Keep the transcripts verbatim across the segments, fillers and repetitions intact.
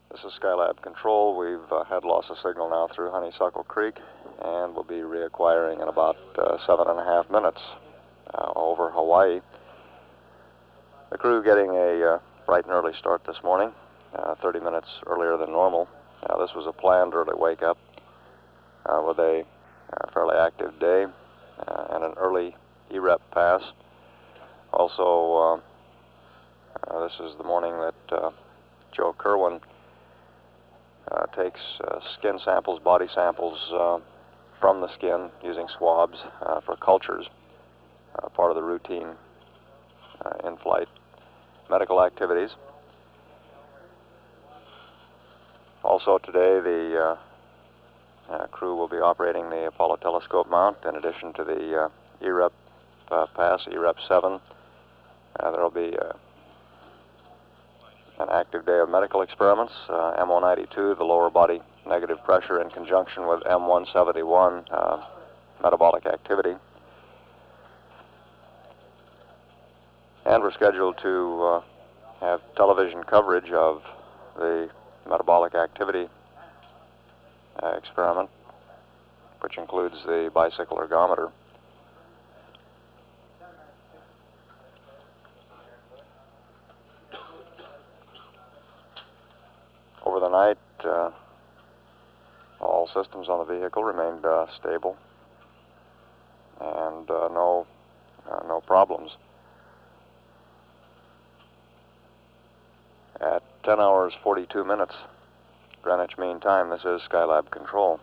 This is Skylab Control. We've uh, had loss of signal now through Honeysuckle Creek, and we'll be reacquiring in about uh, seven and a half minutes uh, over Hawaii. The crew getting a uh, bright and early start this morning, uh, thirty minutes earlier than normal. Uh, this was a planned early wake-up uh, with a uh, fairly active day uh, and an early E R E P pass. Also, uh, uh, this is the morning that uh, Joe Kerwin Uh, takes uh, skin samples, body samples uh, from the skin using swabs uh, for cultures, uh, part of the routine uh, in-flight medical activities. Also today, the uh, uh, crew will be operating the Apollo telescope mount in addition to the uh, E R E P uh, pass, E R E P seven. Uh, there will be uh, an active day of medical experiments, uh, M O ninety-two, the lower body negative pressure in conjunction with M one seventy-one, uh, metabolic activity. And we're scheduled to uh, have television coverage of the metabolic activity uh, experiment, which includes the bicycle ergometer. Over the night, uh, all systems on the vehicle remained uh, stable, and uh, no, uh, no problems. At ten hours forty-two minutes Greenwich Mean Time, this is Skylab Control.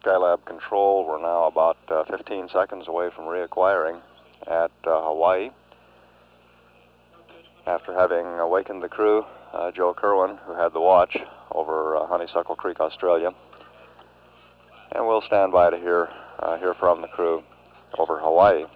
Skylab Control. We're now about uh, fifteen seconds away from reacquiring at uh, Hawaii. After having awakened the crew, uh, Joe Kerwin, who had the watch over uh, Honeysuckle Creek, Australia. And we'll stand by to hear, uh, hear from the crew over Hawaii.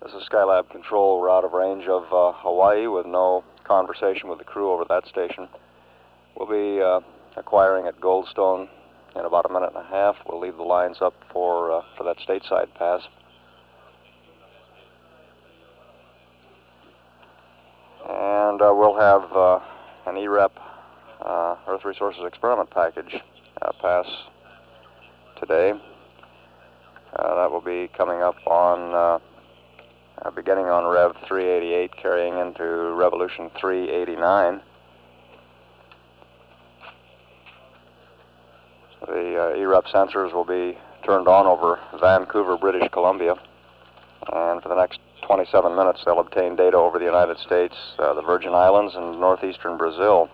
This is Skylab Control. We're out of range of uh, Hawaii with no conversation with the crew over that station. We'll be uh, acquiring at Goldstone in about a minute and a half. We'll leave the lines up for, uh, for that stateside pass. And uh, we'll have uh, an E R E P, uh, Earth Resources Experiment Package, uh, pass today. Uh, that will be coming up on, uh, uh, beginning on Rev three eighty-eight, carrying into Revolution three eighty-nine. The uh, E R E P sensors will be turned on over Vancouver, British Columbia, and for the next twenty-seven minutes they'll obtain data over the United States, uh, the Virgin Islands, and northeastern Brazil.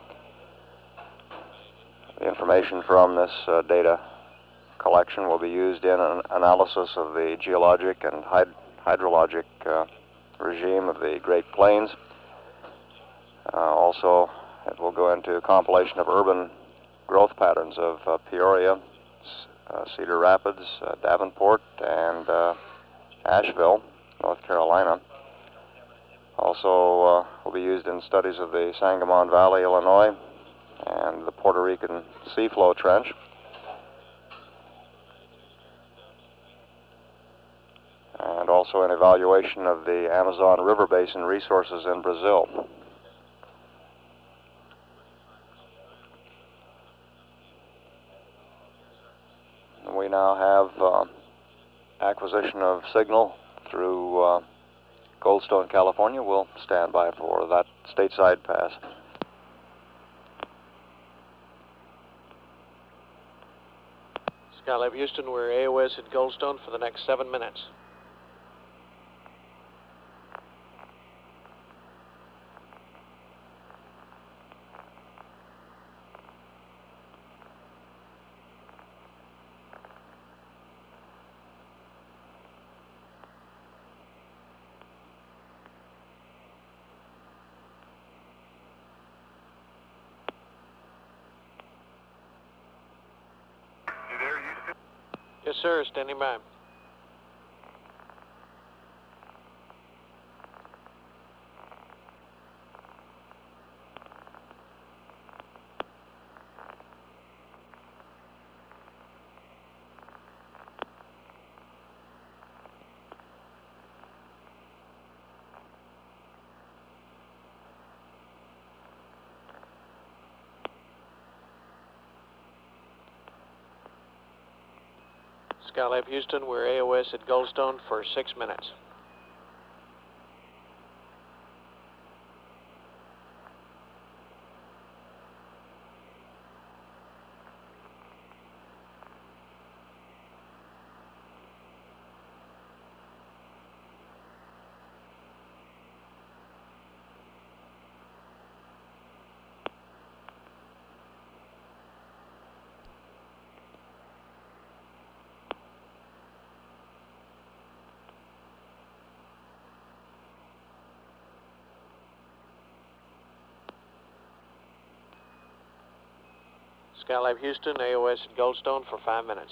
The information from this uh, data collection will be used in an analysis of the geologic and hyd hydrologic uh, regime of the Great Plains. Uh, also, it will go into a compilation of urban growth patterns of uh, Peoria, uh, Cedar Rapids, uh, Davenport, and uh, Asheville, North Carolina. Also uh, will be used in studies of the Sangamon Valley, Illinois, and the Puerto Rican Seaflow Trench. And also an evaluation of the Amazon River Basin resources in Brazil. We now have uh, acquisition of signal through uh, Goldstone, California. We'll stand by for that stateside pass. Skylab Houston, we're A O S at Goldstone for the next seven minutes. Yes, sir. Standing by. Skylab Houston, we're A O S at Goldstone for six minutes. Skylab Houston, A O S at Goldstone for five minutes.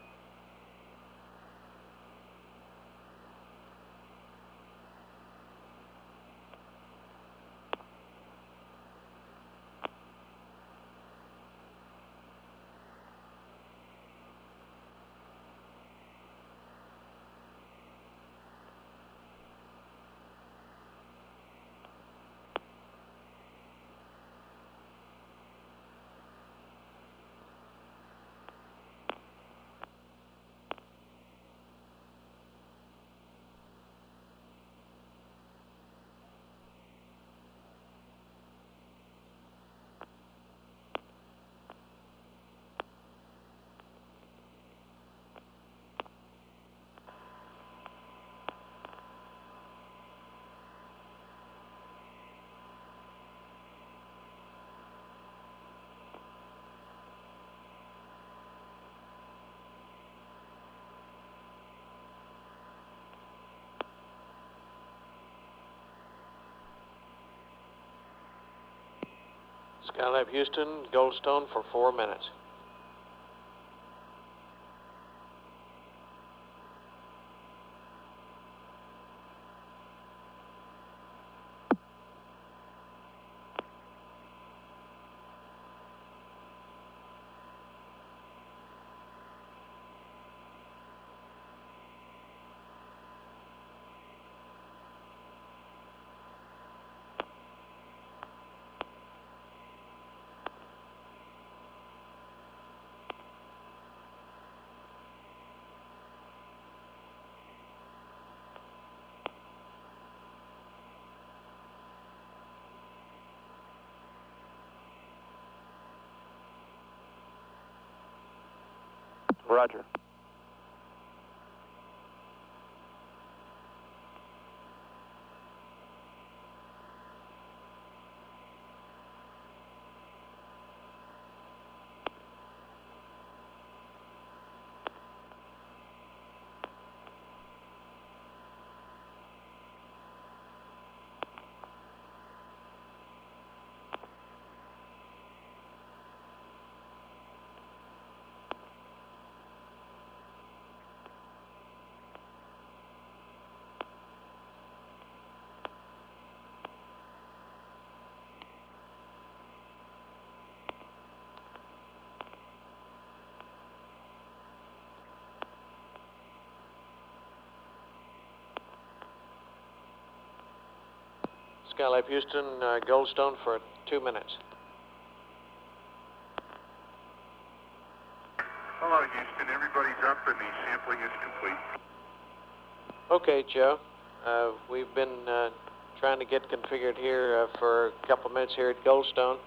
Skylab Houston, Goldstone for four minutes. Roger. Skylab Houston, uh, Goldstone for two minutes. Hello, Houston. Everybody's up and the sampling is complete. Okay, Joe. Uh, we've been uh, trying to get configured here uh, for a couple of minutes here at Goldstone.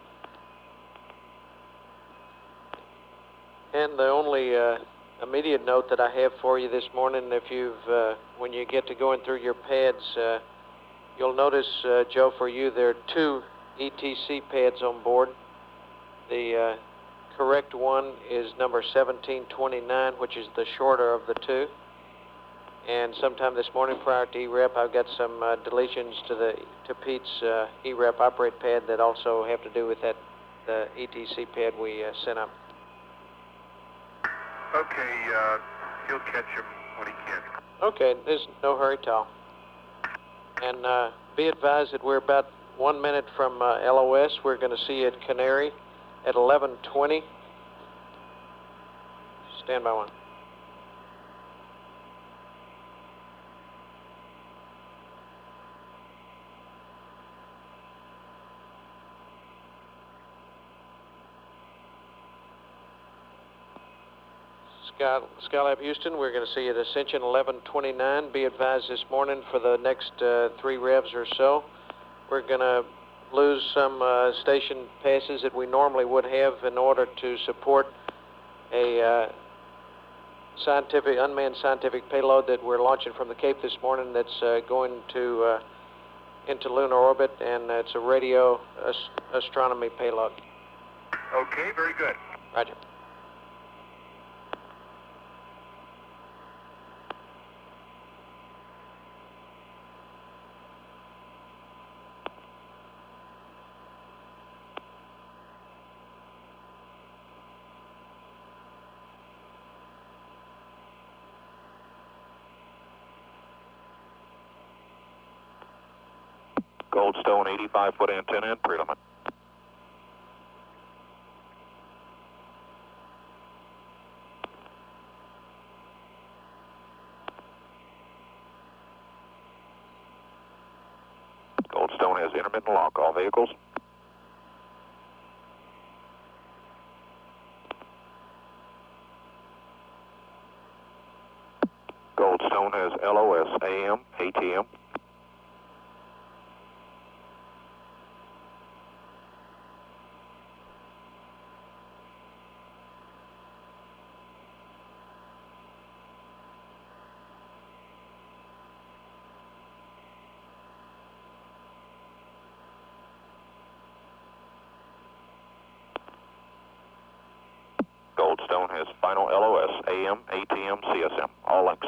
And the only uh, immediate note that I have for you this morning, if you've, uh, when you get to going through your pads, uh, you'll notice, uh, Joe, for you, there are two E T C pads on board. The uh, correct one is number seventeen twenty-nine, which is the shorter of the two. And sometime this morning prior to E REP, I've got some uh, deletions to the to Pete's uh, E REP operate pad that also have to do with that the E T C pad we uh, sent up. Okay, uh, he'll catch him when he can. Okay, there's no hurry, Tal. And uh, be advised that we're about one minute from uh, L O S. We're going to see you at Canary at eleven twenty. Stand by one. Sky, Skylab Houston, we're going to see you at Ascension eleven twenty-nine. Be advised this morning for the next uh, three revs or so, we're going to lose some uh, station passes that we normally would have in order to support a uh, scientific, unmanned scientific payload that we're launching from the Cape this morning that's uh, going to uh, into lunar orbit, and it's a radio ast astronomy payload. Okay, very good. Roger. Goldstone eighty-five foot antenna and preelement. Goldstone has intermittent lock. All vehicles. Goldstone has L O S A M, A T M. Goldstone has final L O S, A M, A T M, C S M, all links.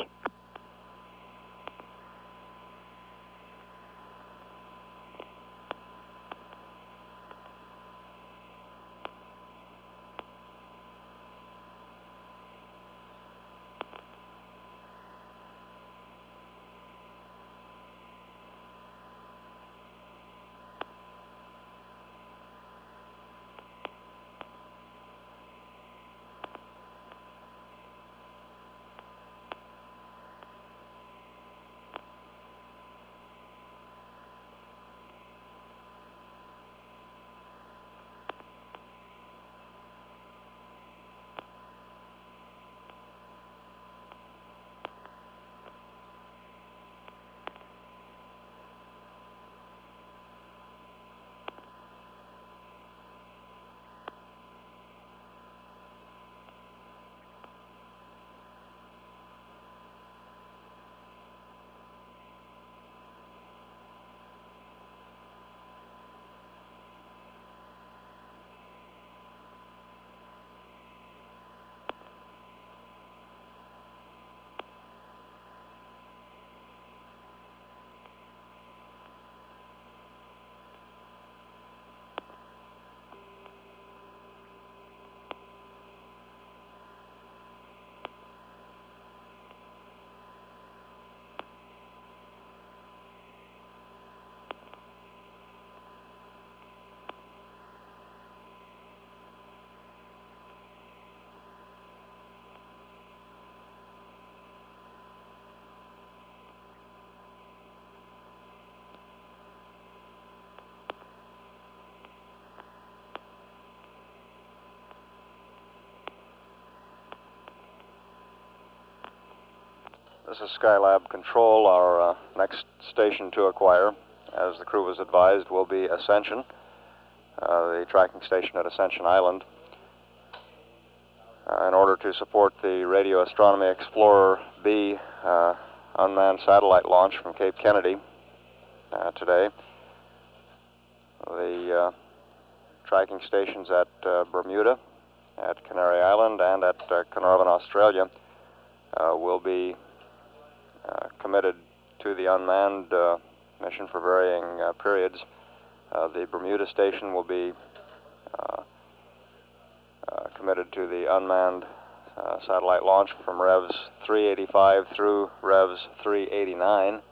This is Skylab Control. Our uh, next station to acquire, as the crew was advised, will be Ascension, uh, the tracking station at Ascension Island. Uh, in order to support the Radio Astronomy Explorer B uh, unmanned satellite launch from Cape Kennedy uh, today, the uh, tracking stations at uh, Bermuda, at Canary Island, and at uh, Carnarvon, Australia, uh, will be uh, committed to the unmanned uh, mission for varying uh, periods. Uh, the Bermuda station will be uh, uh, committed to the unmanned uh, satellite launch from revs three eighty-five through revs three eighty-nine.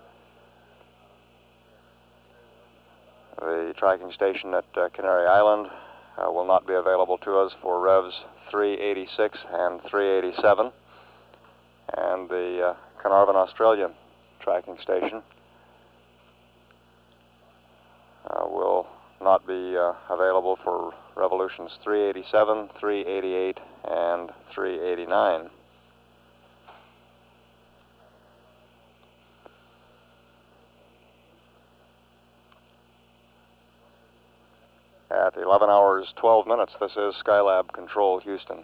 The tracking station at uh, Canary Island uh, will not be available to us for revs three eighty-six and three eighty-seven. And the uh, Carnarvon, Australia tracking station uh, will not be uh, available for revolutions three eighty-seven, three eighty-eight, and three eighty-nine. At eleven hours, twelve minutes, this is Skylab Control, Houston.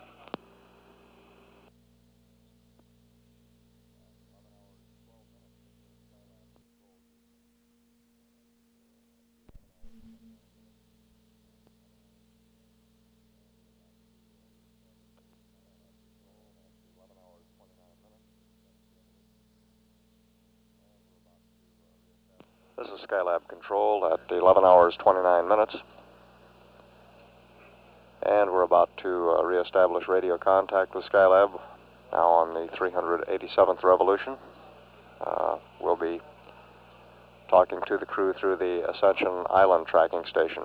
This is Skylab Control at eleven hours, twenty-nine minutes. And we're about to uh, reestablish radio contact with Skylab, now on the three hundred eighty-seventh revolution. Uh, we'll be talking to the crew through the Ascension Island tracking station.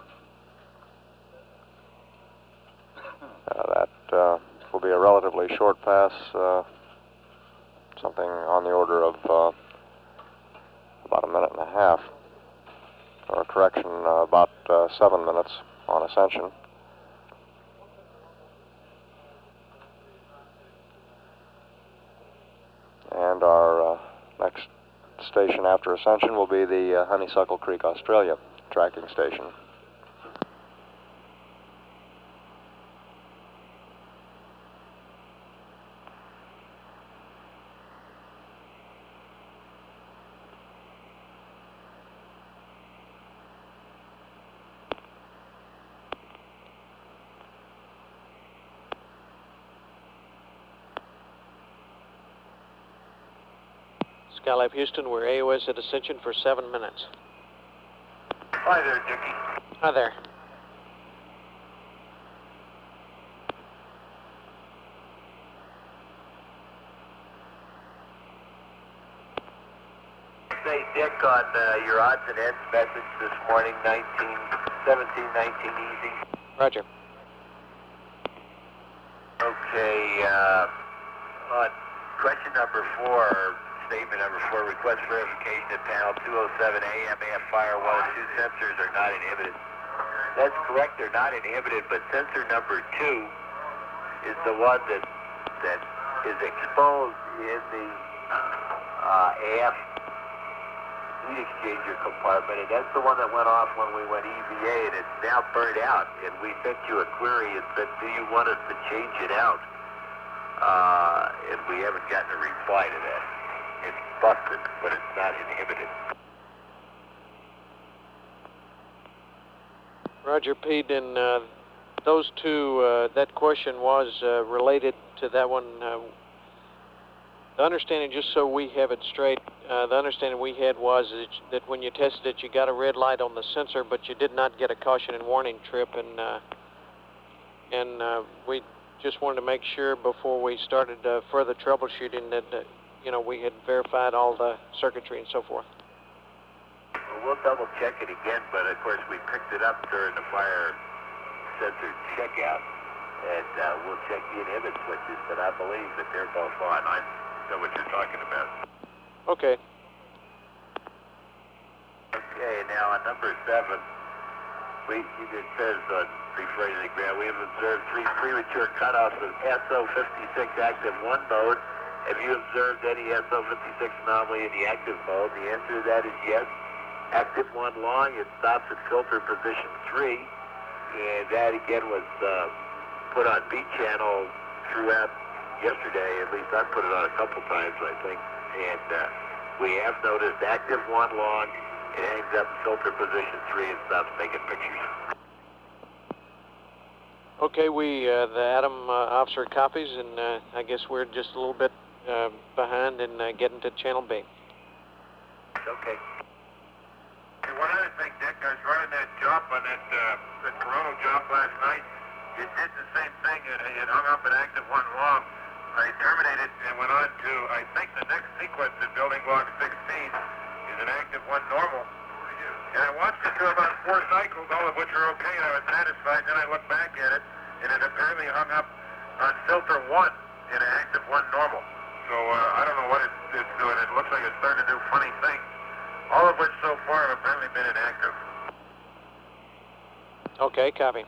Uh, that uh, will be a relatively short pass, uh, something on the order of uh, about a minute and a half, or a correction, uh, about uh, seven minutes on Ascension. And our uh, next station after Ascension will be the uh, Honeysuckle Creek, Australia tracking station. Skylab Houston, we're A O S at Ascension for seven minutes. Hi there, Dickie. Hi there. Say, Dick, on uh, your odds and ends message this morning, nineteen, seventeen, nineteen easy. Roger. Okay, uh, on question number four, statement number four, request verification at panel two oh seven A M A F fire one of two sensors are not inhibited. That's correct, they're not inhibited, but sensor number two is the one that that is exposed in the uh, A F heat exchanger compartment, and that's the one that went off when we went E V A, and it's now burned out. And we sent you a query and said, do you want us to change it out? Uh, and we haven't gotten a reply to that. It's busted, but it's not inhibited. Roger, Pete, and uh, those two, uh, that question was uh, related to that one. Uh, the understanding, just so we have it straight, uh, the understanding we had was that, that when you tested it, you got a red light on the sensor, but you did not get a caution and warning trip, and uh, and uh, we just wanted to make sure before we started uh, further troubleshooting that, uh, you know, we had verified all the circuitry and so forth. Well, we'll double check it again, but of course we picked it up during the fire sensor checkout, and uh, we'll check the inhibit switches, but I believe that they're both on. I know what you're talking about. Okay. Okay, now on number seven, we, it says on referring to the ground, we have observed three premature cutoffs of S O fifty-six active one mode Have you observed any S O fifty-six anomaly in the active mode? The answer to that is yes. Active one long, it stops at filter position three, and that again was uh, put on B channel throughout yesterday. At least I put it on a couple times, I think. And uh, we have noticed active one long, it hangs up in filter position three and stops taking pictures. Okay, we, uh, the Adam uh, officer copies, and uh, I guess we're just a little bit uh, behind in uh, getting to Channel B. Okay. Hey, one other thing, Dick, I was running that job on that, uh, that Corona job last night. It did the same thing. It, it hung up at active one long. I terminated and went on to, I think the next sequence in building block sixteen is an active one normal. And I watched it through about four cycles, all of which are okay, and I was satisfied. Then I looked back at it, and it apparently hung up on filter one in an active one normal. So uh, I don't know what it's, it's doing. It looks like it's starting to do funny things. All of which so far have apparently been inactive. Okay, copy.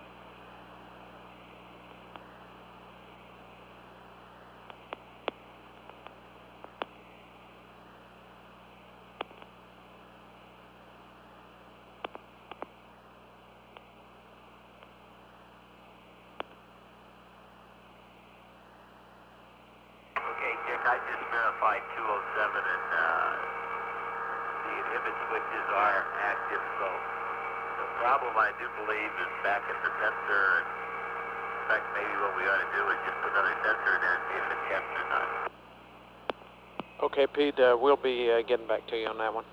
Okay, Dick, I just verified two oh seven, and uh, the inhibit switches are active, so the problem I do believe is back at the sensor. And in fact, maybe what we ought to do is just put another sensor in there and see if it checks or not. Okay, Pete, uh, we'll be uh, getting back to you on that one.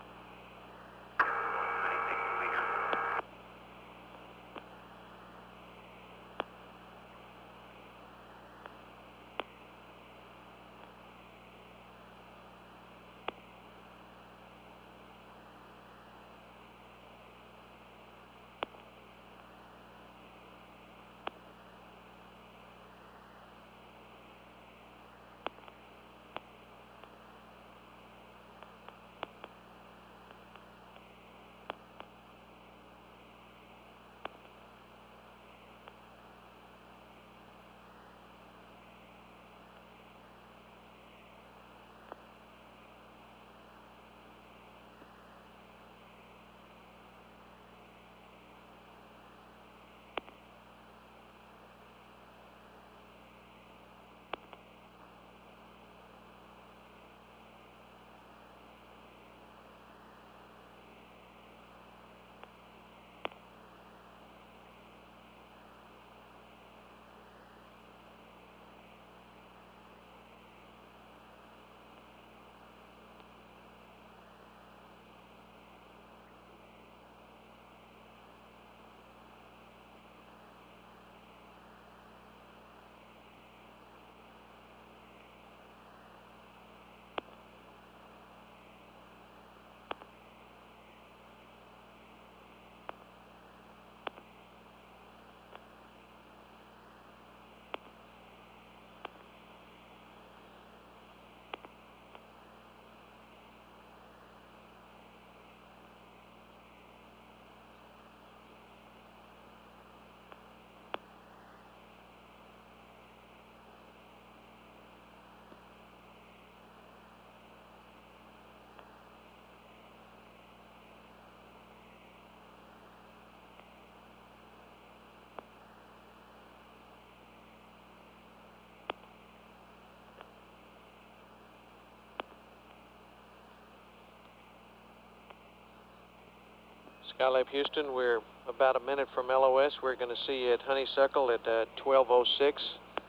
Anything we hear? Skylab Houston, we're about a minute from L O S. We're going to see you at Honeysuckle at uh, twelve oh six.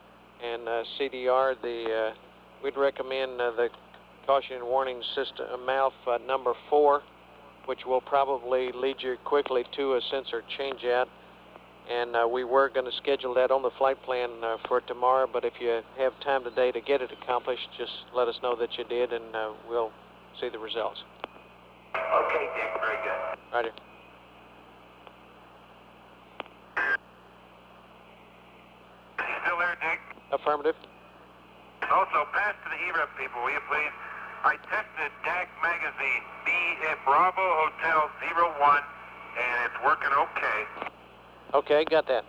And uh, C D R, the, uh, we'd recommend uh, the caution and warning system, uh, mouth uh, number four, which will probably lead you quickly to a sensor change-out. And uh, we were going to schedule that on the flight plan uh, for tomorrow, but if you have time today to get it accomplished, just let us know that you did, and uh, we'll see the results. Okay, Dick, very good. Roger. You still there, Dick? Affirmative. Also, pass to the E R E P people, will you please? I tested D A C magazine, B at Bravo Hotel zero one, and it's working okay. Okay, got that.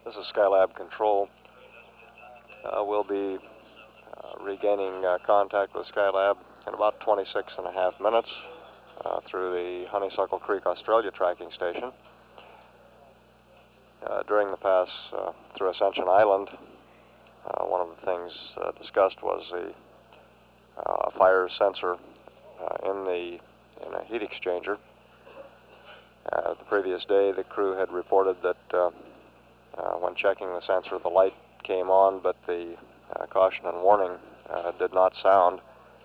This is Skylab Control. Uh, we'll be uh, regaining uh, contact with Skylab in about twenty-six and a half minutes uh, through the Honeysuckle Creek, Australia tracking station. Uh, during the pass uh, through Ascension Island, uh, one of the things uh, discussed was the uh, fire sensor uh, in the in a heat exchanger. Uh, the previous day, the crew had reported that uh, uh, when checking the sensor, the light came on, but the uh, caution and warning uh, did not sound.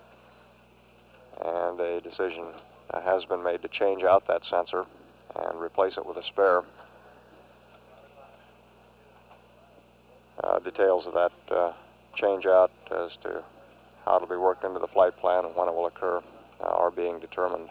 And a decision uh, has been made to change out that sensor and replace it with a spare. Uh, details of that uh, change out as to how it will be worked into the flight plan and when it will occur uh, are being determined.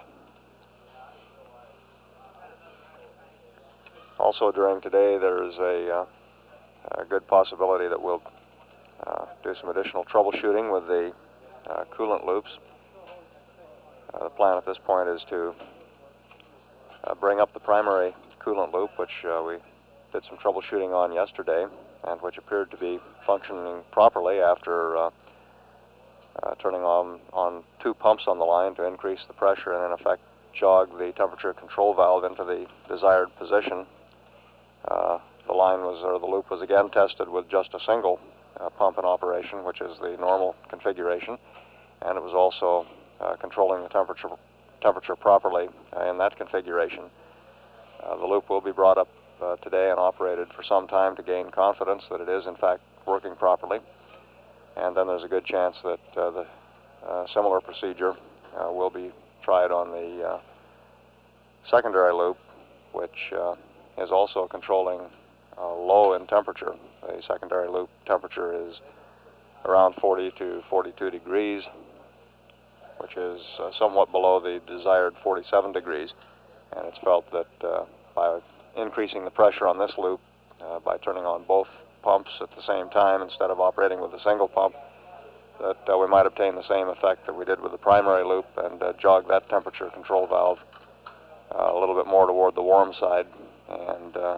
Also during today, there is a, uh, a good possibility that we'll uh, do some additional troubleshooting with the uh, coolant loops. Uh, the plan at this point is to uh, bring up the primary coolant loop, which uh, we did some troubleshooting on yesterday, and which appeared to be functioning properly after uh, uh, turning on, on two pumps on the line to increase the pressure and in effect jog the temperature control valve into the desired position. Uh, the line was, or the loop was again tested with just a single uh, pump in operation, which is the normal configuration, and it was also uh, controlling the temperature temperature properly uh, in that configuration. Uh, the loop will be brought up uh, today and operated for some time to gain confidence that it is in fact working properly, and then there's a good chance that uh, the uh, similar procedure uh, will be tried on the uh, secondary loop, which uh, is also controlling uh, low in temperature. The secondary loop temperature is around forty to forty-two degrees, which is uh, somewhat below the desired forty-seven degrees, and it's felt that uh, by increasing the pressure on this loop, uh, by turning on both pumps at the same time instead of operating with a single pump, that uh, we might obtain the same effect that we did with the primary loop and uh, jog that temperature control valve uh, a little bit more toward the warm side, and uh,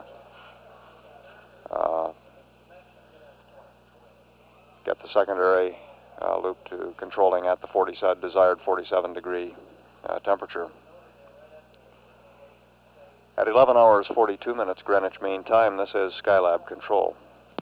uh, get the secondary uh, loop to controlling at the forty, desired forty-seven degree uh, temperature. At eleven hours forty-two minutes Greenwich Mean Time, this is Skylab Control.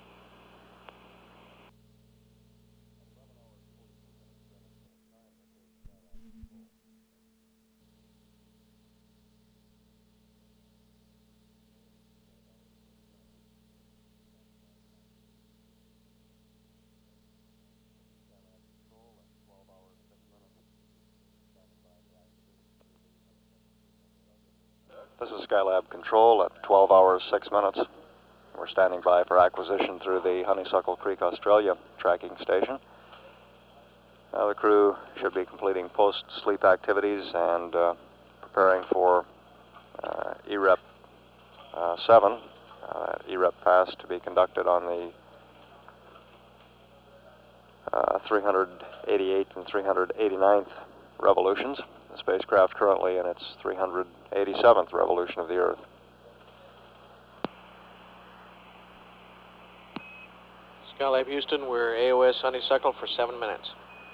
This is Skylab Control at twelve hours six minutes. We're standing by for acquisition through the Honeysuckle Creek, Australia tracking station. Uh, the crew should be completing post-sleep activities and uh, preparing for uh, E R E P uh, seven, uh, E R E P pass to be conducted on the uh, three hundred eighty-eighth and three hundred eighty-ninth revolutions. The spacecraft currently in its three hundred eighty-seventh revolution of the Earth. Skylab Houston, we're A O S Honeysuckle for seven minutes.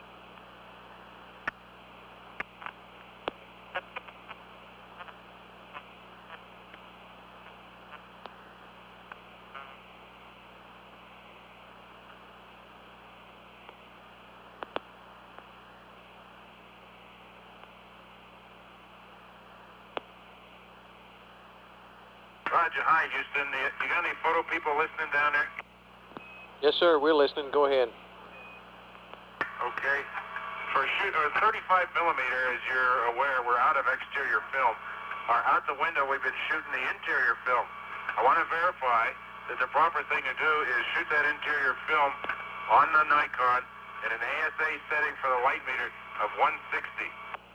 Roger, hi, Houston. You, you got any photo people listening down there? Yes, sir, we're listening. Go ahead. Okay. For shoot, or thirty-five millimeter, as you're aware, we're out of exterior film. Or out the window, we've been shooting the interior film. I want to verify that the proper thing to do is shoot that interior film on the Nikon at an A S A setting for the light meter of one sixty.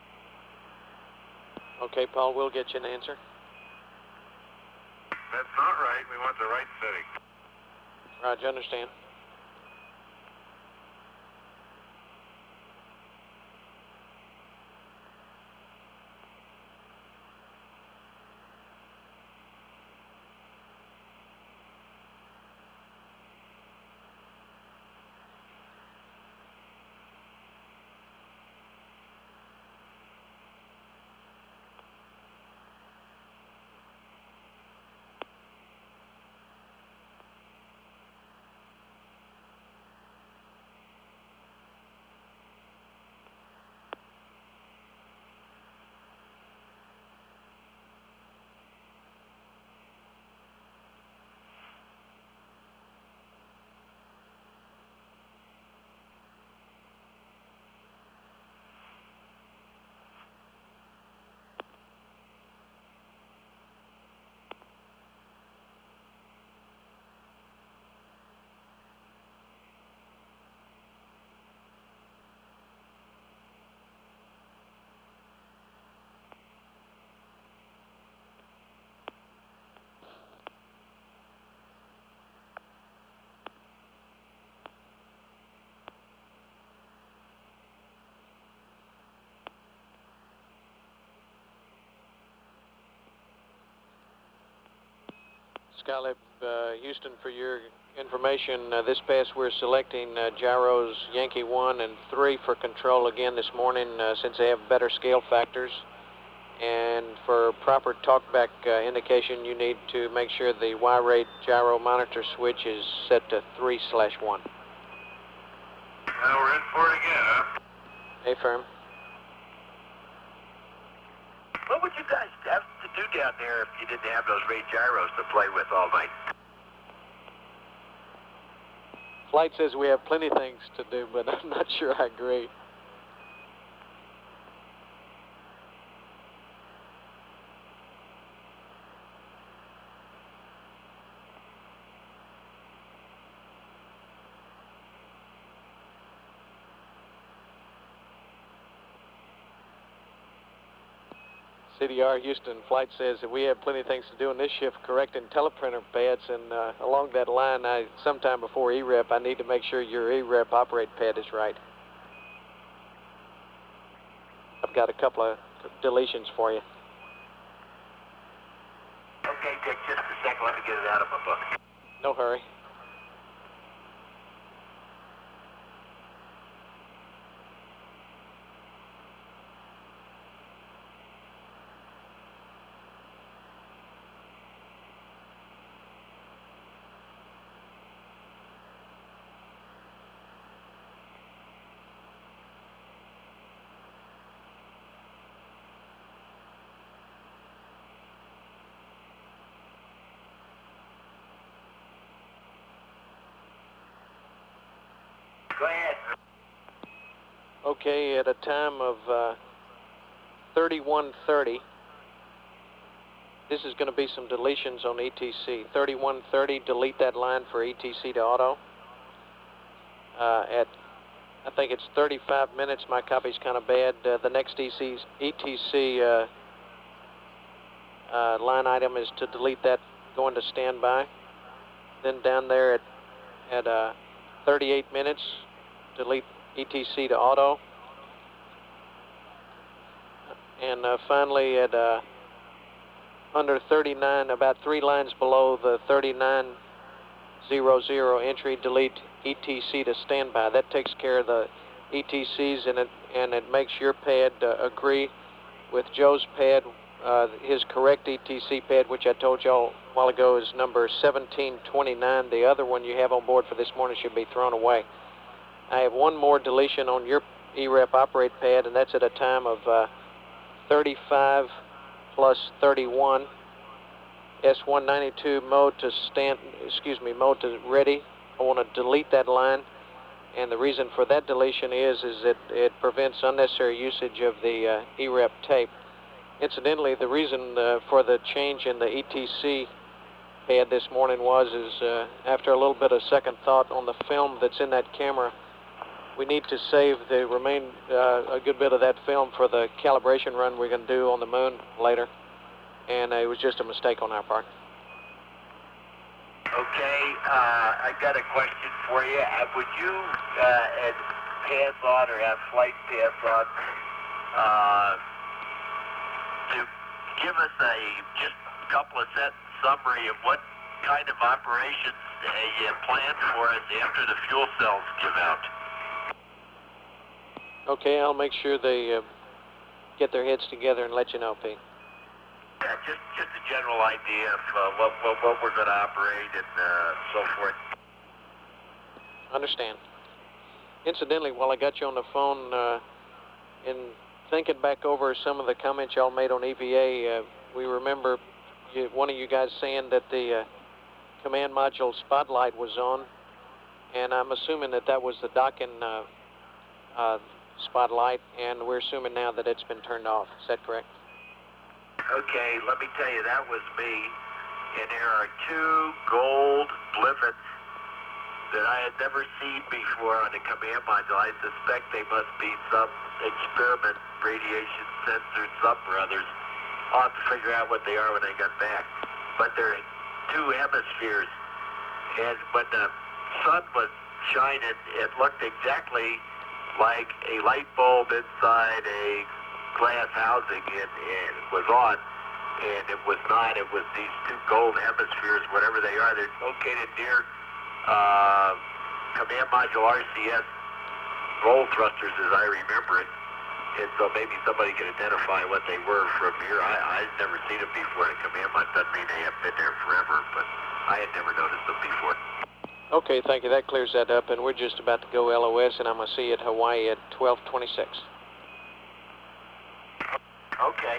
Okay, Paul, we'll get you an answer. That's not right. We want the right setting. Roger, understand. Skylab, uh, Houston, for your information. Uh, this pass we're selecting uh, gyros Yankee one and three for control again this morning uh, since they have better scale factors. And for proper talkback uh, indication, you need to make sure the Y-rate gyro monitor switch is set to three slash one. Now we're in for it again, huh? A-firm. What would you guys have to do down there if you didn't have those rate gyros to play with all night? Flight says we have plenty of things to do, but I'm not sure I agree. C D R Houston, flight says that we have plenty of things to do in this shift, correcting teleprinter pads, and uh, along that line, I, sometime before E R E P, I need to make sure your E R E P operate pad is right. I've got a couple of deletions for you. Okay, Dick, just a second. Let me get it out of my book. No hurry. Go ahead. Okay, at a time of uh, thirty-one thirty, this is going to be some deletions on E T C. thirty-one thirty, delete that line for E T C to auto. Uh, at, I think it's thirty-five minutes, my copy's kind of bad. Uh, the next E T C uh, uh, line item is to delete that going to standby. Then down there at, at uh, thirty-eight minutes, delete E T C to auto. And uh, finally at uh, under thirty-nine, about three lines below the thirty-nine hundred entry, delete E T C to standby. That takes care of the E T Cs, and it, and it makes your pad uh, agree with Joe's pad, uh, his correct E T C pad, which I told y'all a while ago is number seventeen twenty-nine. The other one you have on board for this morning should be thrown away. I have one more deletion on your E R E P operate pad, and that's at a time of uh, thirty-five plus thirty-one. S one ninety-two mode to stand, excuse me, mode to ready. I want to delete that line, and the reason for that deletion is is that it prevents unnecessary usage of the uh, E R E P tape. Incidentally, the reason uh, for the change in the E T C pad this morning was is uh, after a little bit of second thought on the film that's in that camera, we need to save the remain uh, a good bit of that film for the calibration run we're going to do on the moon later, and uh, it was just a mistake on our part. Okay, uh, I got a question for you. Uh, would you, uh, as pads on or have flight pads on, uh, to give us a just a couple of sentence summary of what kind of operations uh, you plan for us after the fuel cells give out? Okay, I'll make sure they uh, get their heads together and let you know, Pete. Yeah, just just a general idea of uh, what, what what we're going to operate and uh, so forth. Understand. Incidentally, while I got you on the phone, uh, in thinking back over some of the comments y'all made on E V A, uh, we remember you, one of you guys saying that the uh, command module spotlight was on, and I'm assuming that that was the docking uh, uh, spotlight, and we're assuming now that it's been turned off. Is that correct? Okay, let me tell you, that was me, and there are two gold bliffets that I had never seen before on the command module. I suspect they must be some experiment radiation sensor, some or others. I'll have to figure out what they are when I get back. But they're two hemispheres, and when the sun was shining, it looked exactly like a light bulb inside a glass housing, and, and was on. and it was not. It was these two gold hemispheres, whatever they are. They're located near uh, Command Module R C S roll thrusters, as I remember it. And so maybe somebody can identify what they were from here. I, I'd never seen them before at Command Mod. Doesn't mean they have been there forever, but I had never noticed them before. Okay, thank you. That clears that up, and we're just about to go L O S, and I'm going to see you at Hawaii at twelve twenty-six. Okay.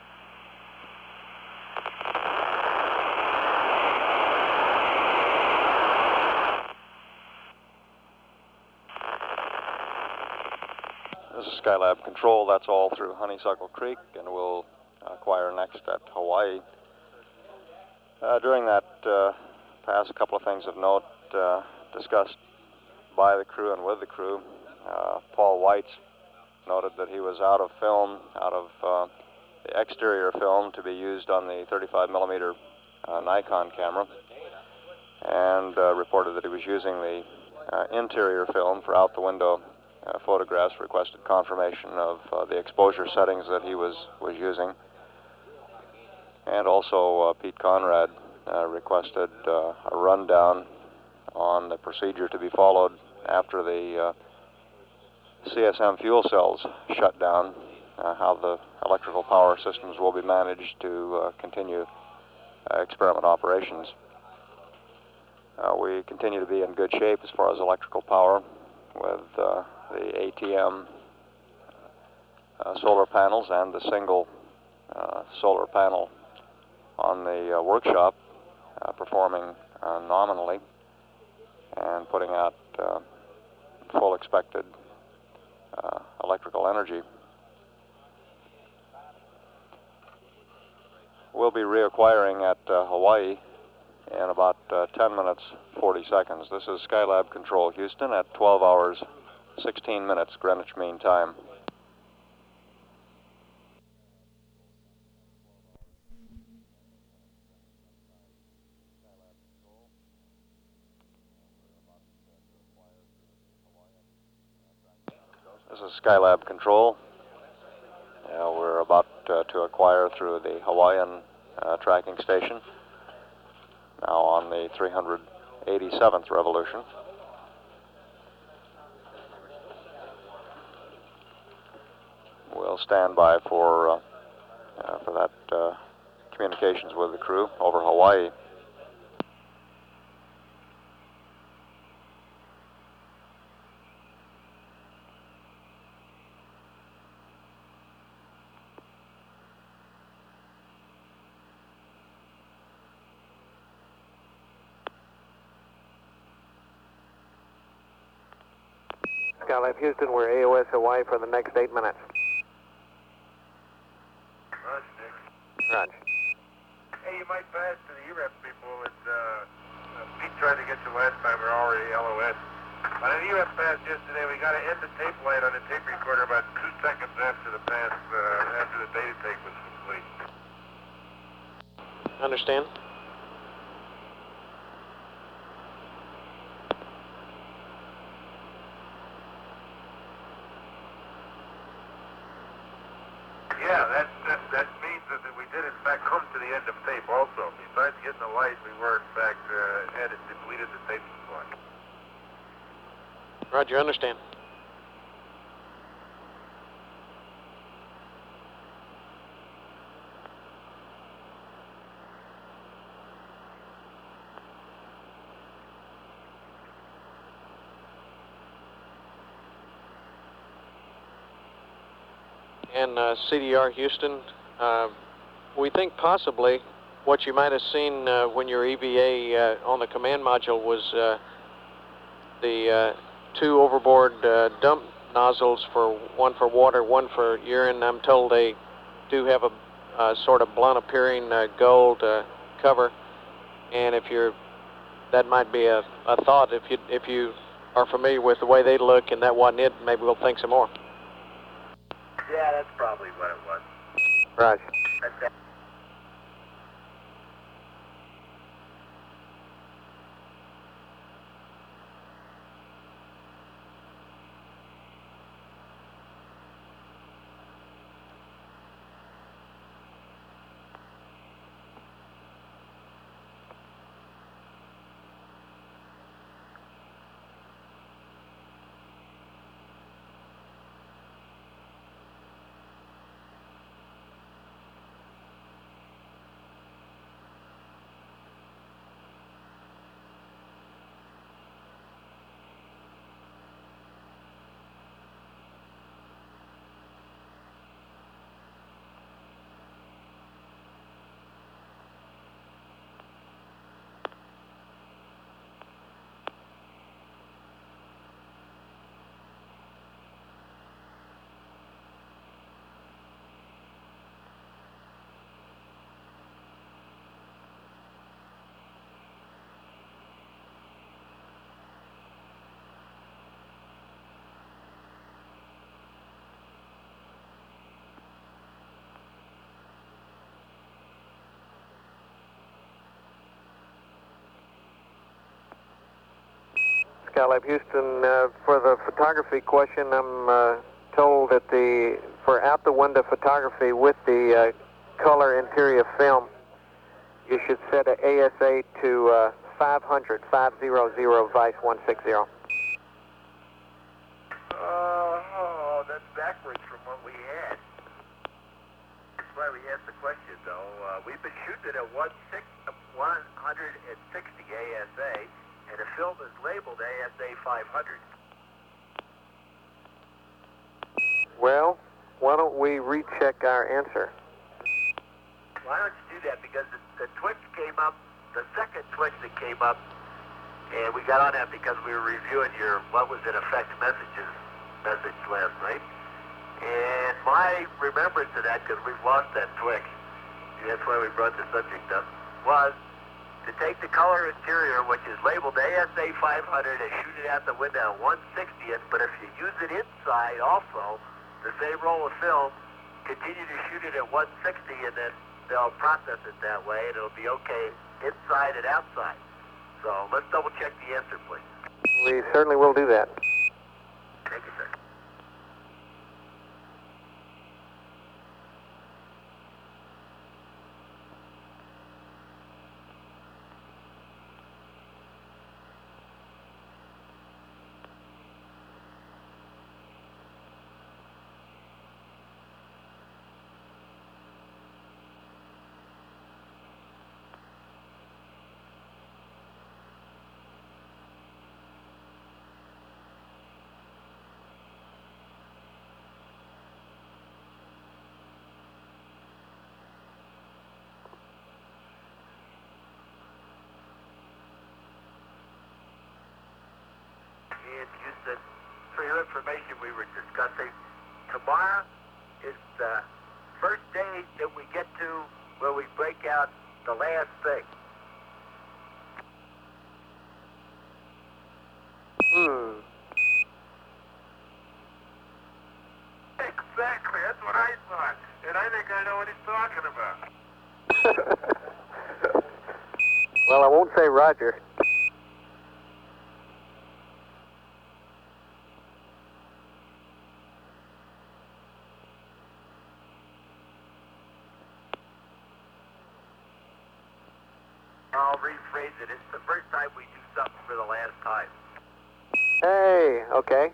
This is Skylab Control. That's all through Honeysuckle Creek, and we'll acquire next at Hawaii. Uh, during that uh, pass, a couple of things of note uh, discussed by the crew and with the crew. Uh, Paul Weitz noted that he was out of film, out of uh, the exterior film to be used on the thirty-five millimeter uh, Nikon camera, and uh, reported that he was using the uh, interior film for out the window uh, photographs, requested confirmation of uh, the exposure settings that he was, was using. And also uh, Pete Conrad uh, requested uh, a rundown on the procedure to be followed after the uh, C S M fuel cells shut down, uh, how the electrical power systems will be managed to uh, continue uh, experiment operations. Uh, we continue to be in good shape as far as electrical power with uh, the A T M uh, solar panels and the single uh, solar panel on the uh, workshop uh, performing uh, nominally and putting out uh, full expected uh, electrical energy. We'll be reacquiring at uh, Hawaii in about uh, ten minutes, forty seconds. This is Skylab Control Houston at twelve hours, sixteen minutes Greenwich Mean Time. This is Skylab Control. Uh, we're about uh, to acquire through the Hawaiian uh, tracking station, now on the three hundred eighty-seventh revolution. We'll stand by for, uh, uh, for that uh, communications with the crew over Hawaii. Skylab Houston, we're A O S Hawaii for the next eight minutes. Roger, Dick. Roger. Hey, you might pass to the E R E P people. It's, uh, uh, Pete tried to get you last time. We're already L O S. On an E R E P pass yesterday, we got to end the tape light on the tape recorder about two seconds after the pass, uh, after the data tape was complete. Understand? Yeah, that, that, that means that we did in fact come to the end of tape also. Besides getting the light, we were in fact, uh, had it depleted the tape supply. Roger, understand. And uh, C D R Houston, uh, we think possibly what you might have seen uh, when your E V A uh, on the command module was uh, the uh, two overboard uh, dump nozzles, for one for water, one for urine. I'm told they do have a, a sort of blunt appearing uh, gold uh, cover, and if you're, that might be a, a thought. If you if you are familiar with the way they look and that wasn't it, maybe we'll think some more. Yeah, that's probably what it was. Right. That's Skylab Houston. Uh, for the photography question, I'm uh, told that the for out the window photography with the uh, color interior film, you should set a A S A to uh, five hundred, five hundred, Vice one sixty. Uh, oh, that's backwards from what we had. That's why we asked the question, though. Uh, we've been shooting it at one hundred sixty A S A, and the film is labeled A S A five hundred. Well, why don't we recheck our answer? Why don't you do that? Because the, the twitch came up, the second twitch that came up, and we got on that because we were reviewing your what was in effect messages message last night. And my remembrance of that, because we've lost that twitch, and that's why we brought the subject up, was to take the color interior, which is labeled A S A five hundred, and shoot it out the window at one sixtieth, but if you use it inside also, the same roll of film, continue to shoot it at one sixty, and then they'll process it that way, and it'll be okay inside and outside. So let's double check the answer, please. We certainly will do that. Thank you, sir. And Houston, for your information, we were discussing tomorrow is the first day that we get to where we break out the last thing. Hmm. Exactly, that's what I thought. And I think I know what he's talking about. Well, I won't say Roger. I'll rephrase it. It's the first time we do something for the last time. Hey, okay.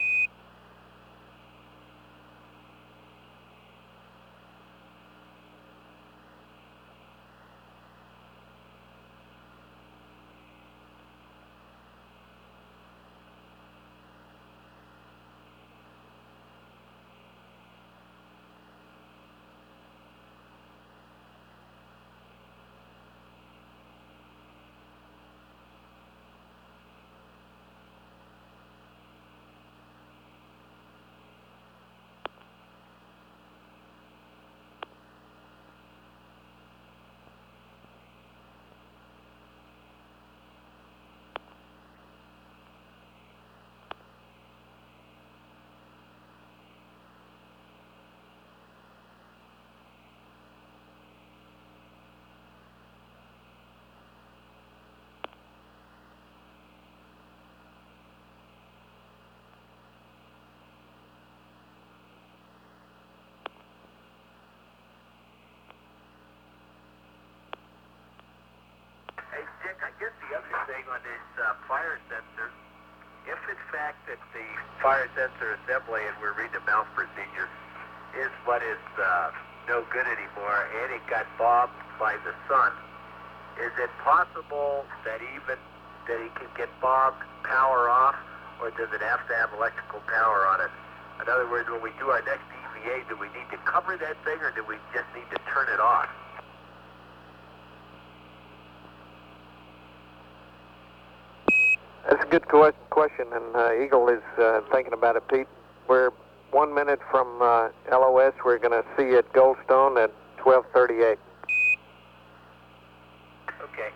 Hey, Dick, I guess the other thing on this uh, fire sensor, if in fact that the fire sensor assembly, and we're reading the mount procedure, is what is uh, no good anymore, and it got bombed by the sun, is it possible that even that it can get bombed power off, or does it have to have electrical power on it? In other words, when we do our next E V A, do we need to cover that thing, or do we just need to turn it off? That's a good que- question, and uh, Eagle is uh, thinking about it, Pete. We're one minute from uh, L O S. We're going to see you at Goldstone at twelve thirty-eight. Okay.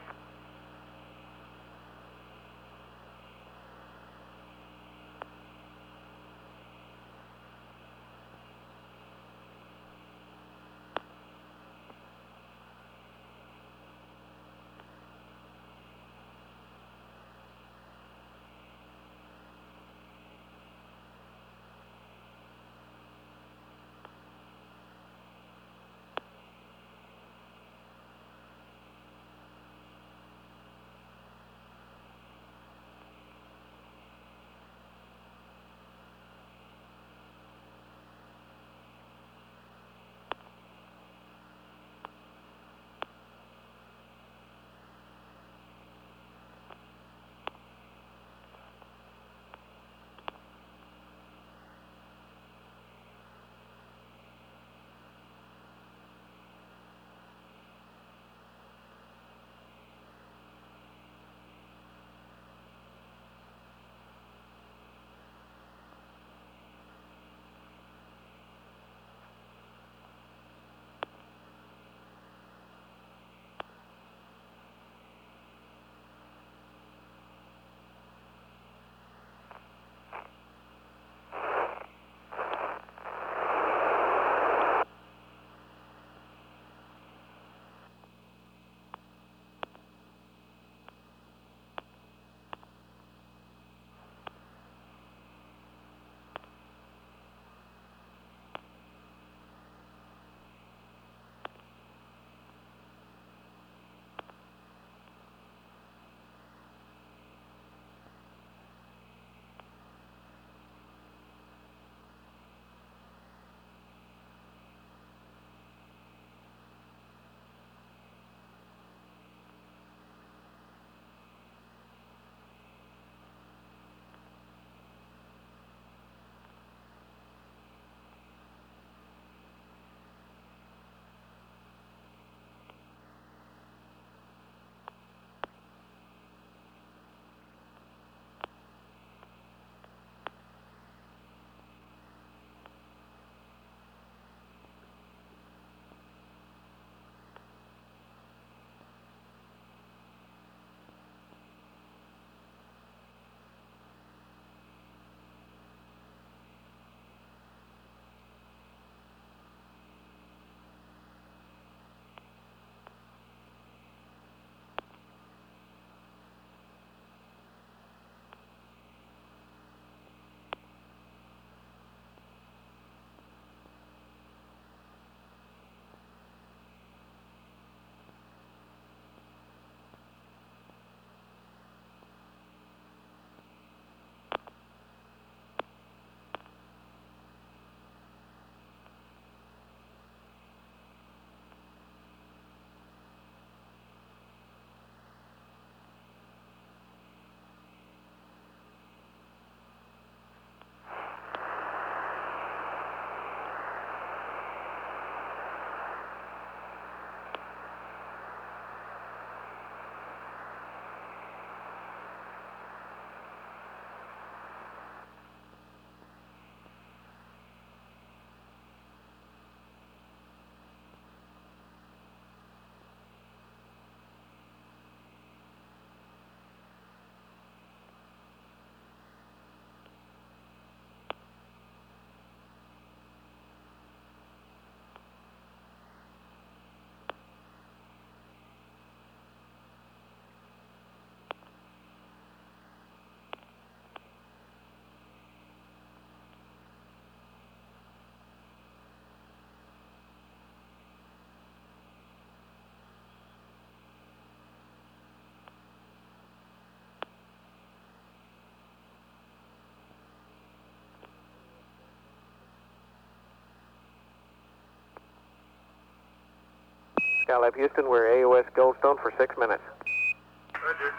Skylab Houston, we're A O S Goldstone for six minutes. Roger.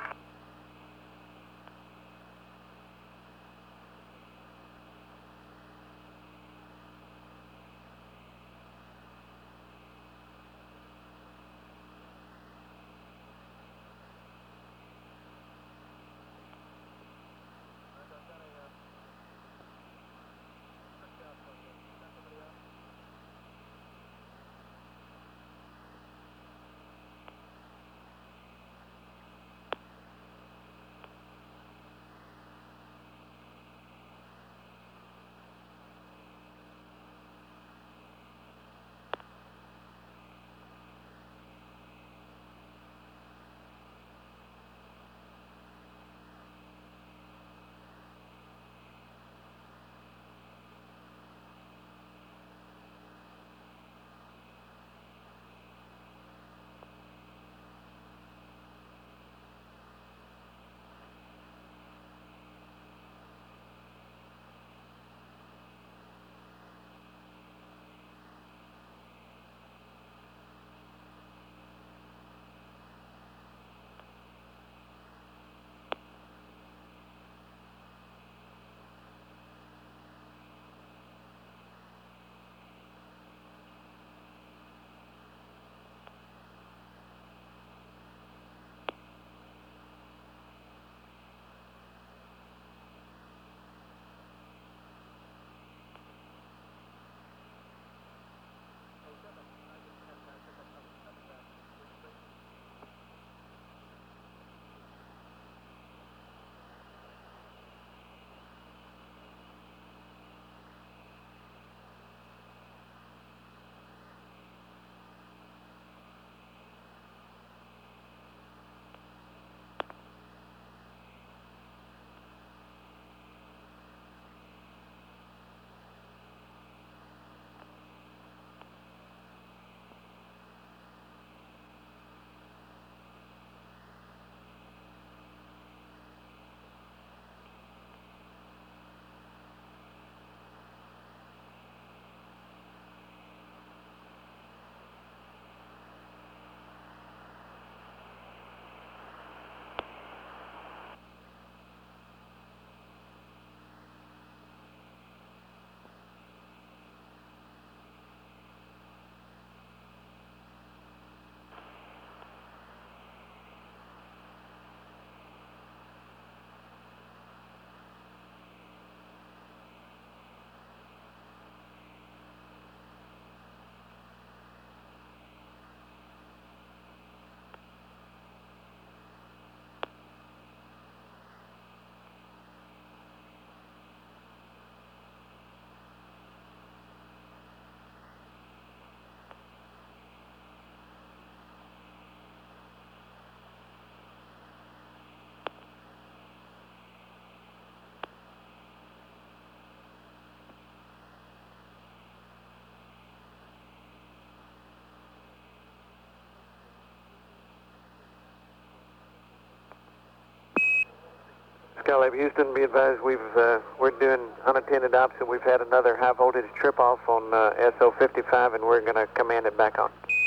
Skylab Houston, be advised we've, uh, we're doing unattended ops and we've had another high voltage trip off on uh, S O fifty-five and we're going to command it back on.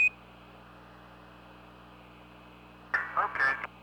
Okay.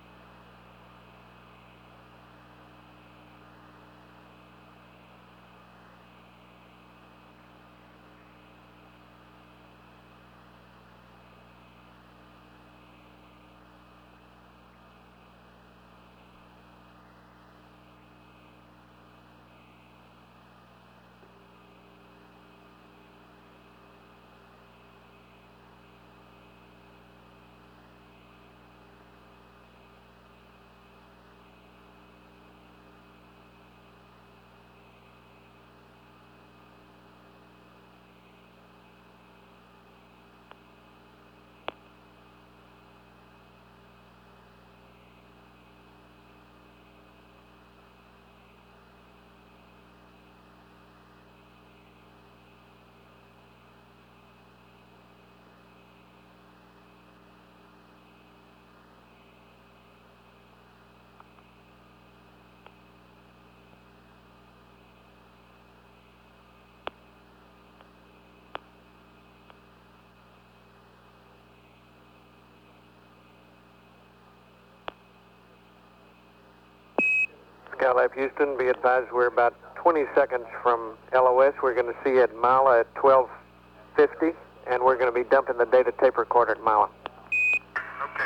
Skylab Houston, be advised we're about twenty seconds from L O S. We're going to see at Mila at twelve fifty, and we're going to be dumping the data tape recorder at Mila. Okay.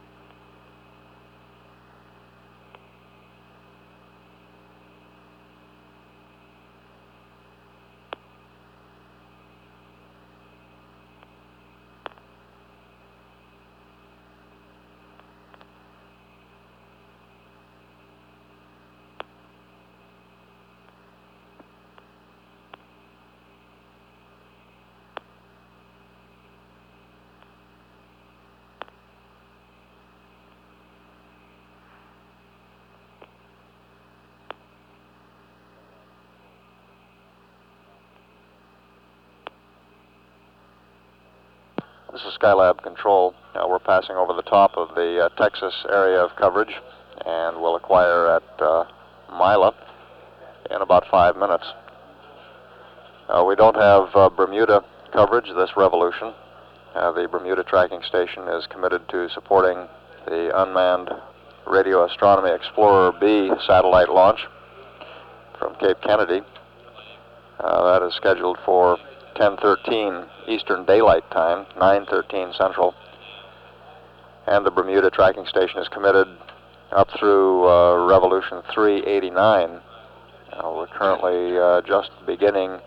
This is Skylab Control. Uh, we're passing over the top of the uh, Texas area of coverage, and we'll acquire at uh, Mila in about five minutes. Uh, we don't have uh, Bermuda coverage this revolution. Uh, the Bermuda Tracking Station is committed to supporting the unmanned Radio Astronomy Explorer B satellite launch from Cape Kennedy. Uh, that is scheduled for ten thirteen Eastern Daylight Time, nine thirteen Central. And the Bermuda Tracking Station is committed up through uh, Revolution three eighty-nine. Uh, we're currently uh, just beginning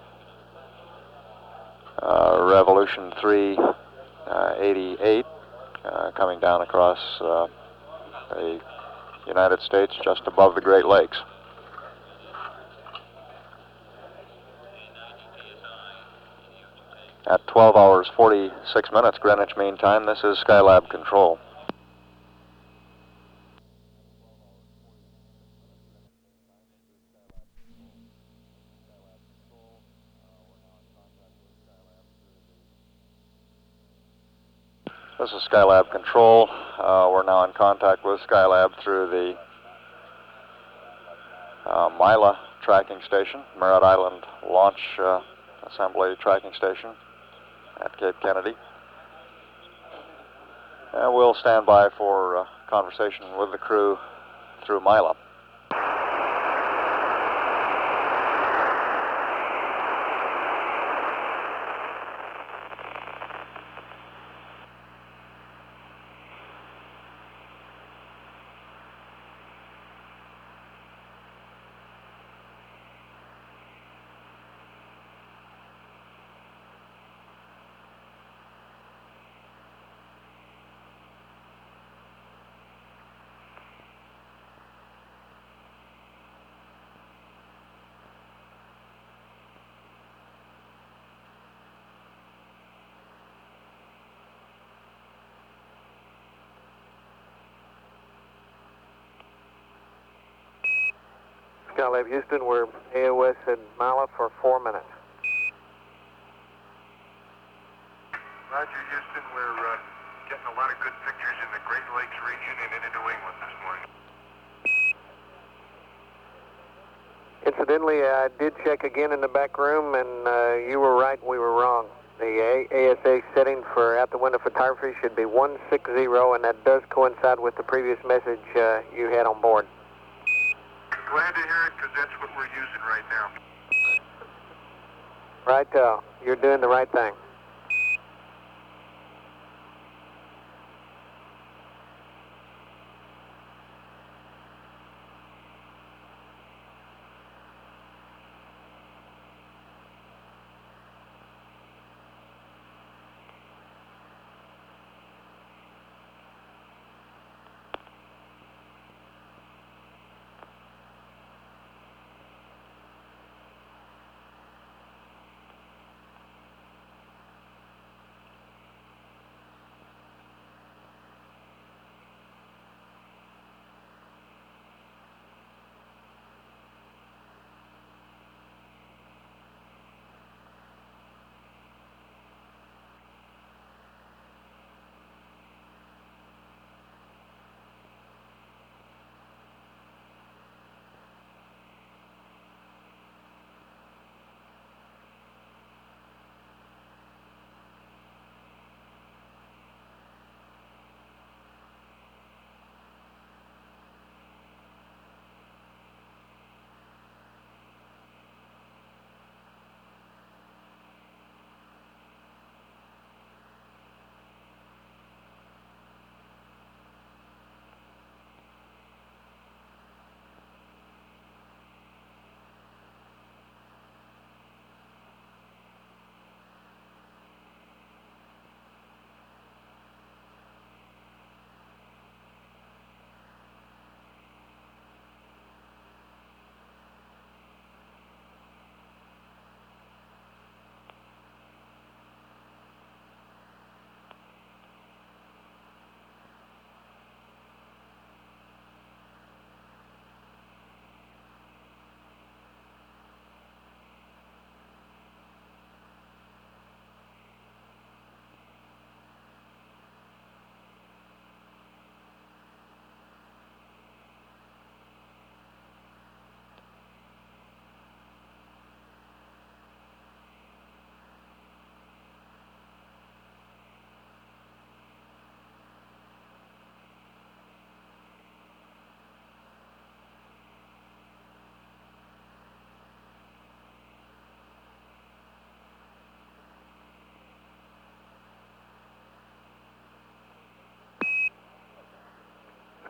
uh, Revolution three eighty-eight, uh, coming down across uh, the United States just above the Great Lakes. At twelve hours forty-six minutes Greenwich Mean Time, this is Skylab Control. This is Skylab Control. Uh, we're now in contact with Skylab through the uh, Mila Tracking Station, Merritt Island Launch uh, Assembly Tracking Station at Cape Kennedy. And we'll stand by for uh, conversation with the crew through Mila. Skylab Houston, we're A O S at Mila for four minutes. Roger, Houston. We're uh, getting a lot of good pictures in the Great Lakes region and into New England this morning. Incidentally, I did check again in the back room, and uh, you were right, we were wrong. The A S A setting for out-the-window photography should be one sixty, and that does coincide with the previous message uh, you had on board. Glad to hear it, because that's what we're using right now. Right, uh, you're doing the right thing.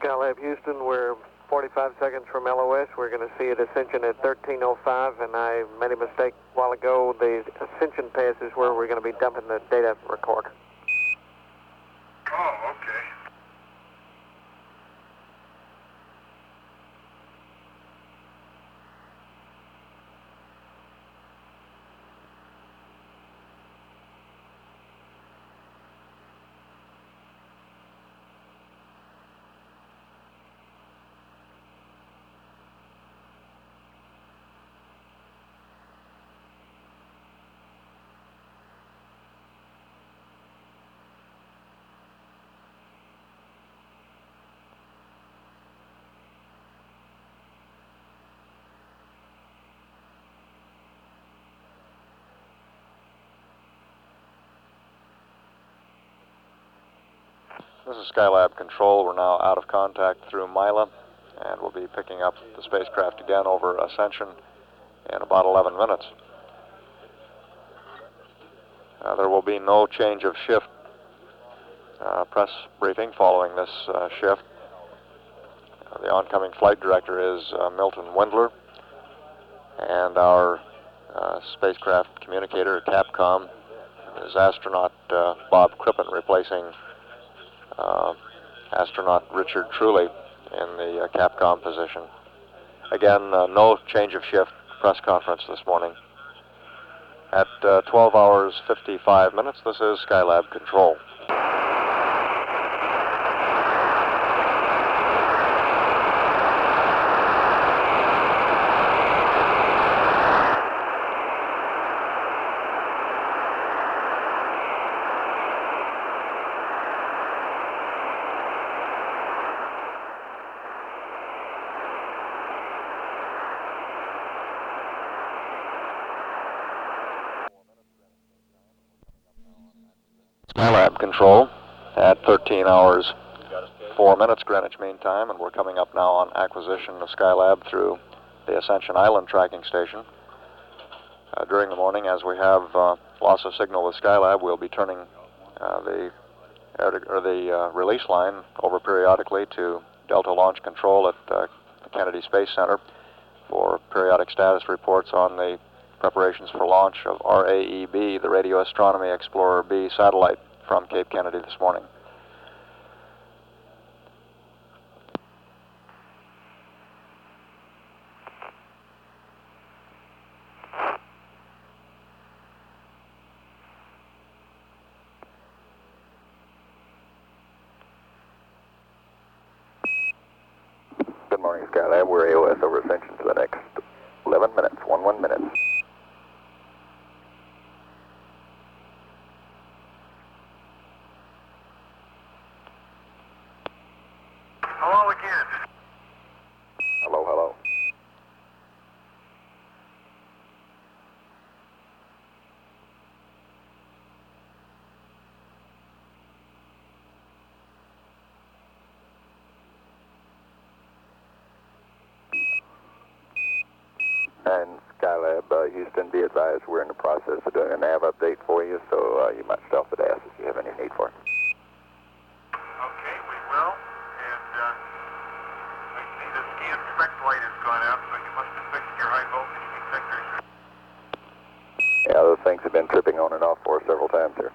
Skylab Houston. We're forty-five seconds from L O S. We're going to see it ascension at thirteen oh five, and I made a mistake a while ago. The ascension pass is where we're going to be dumping the data recorder. Oh, okay. This is Skylab Control. We're now out of contact through Mila, and we'll be picking up the spacecraft again over Ascension in about eleven minutes. Uh, there will be no change of shift uh, press briefing following this uh, shift. Uh, the oncoming flight director is uh, Milton Wendler, and our uh, spacecraft communicator, Capcom, is astronaut uh, Bob Crippen, replacing Uh, astronaut Richard Truly in the uh, Capcom position. Again, uh, no change of shift press conference this morning. At uh, twelve hours fifty-five minutes, this is Skylab Control. Skylab Control at thirteen hours four minutes Greenwich Mean Time, and we're coming up now on acquisition of Skylab through the Ascension Island tracking station. Uh, during the morning, as we have uh, loss of signal with Skylab, we'll be turning uh, the air to, or the uh, release line over periodically to Delta Launch Control at uh, the Kennedy Space Center for periodic status reports on the preparations for launch of R A E B, the Radio Astronomy Explorer B satellite from Cape Kennedy this morning. Good morning, Skylab. We're A O S over Ascension for the next eleven minutes, one one minutes. Hello again. Hello, hello. And Skylab, uh, Houston, be advised we're in the process of doing a nav update for you, so uh, you might stop with ask if you have any need for it. Okay, we will. And uh, I see the scan spec light has gone out, so you must have fixed your high voltage detectors. Yeah, those things have been tripping on and off for us several times here.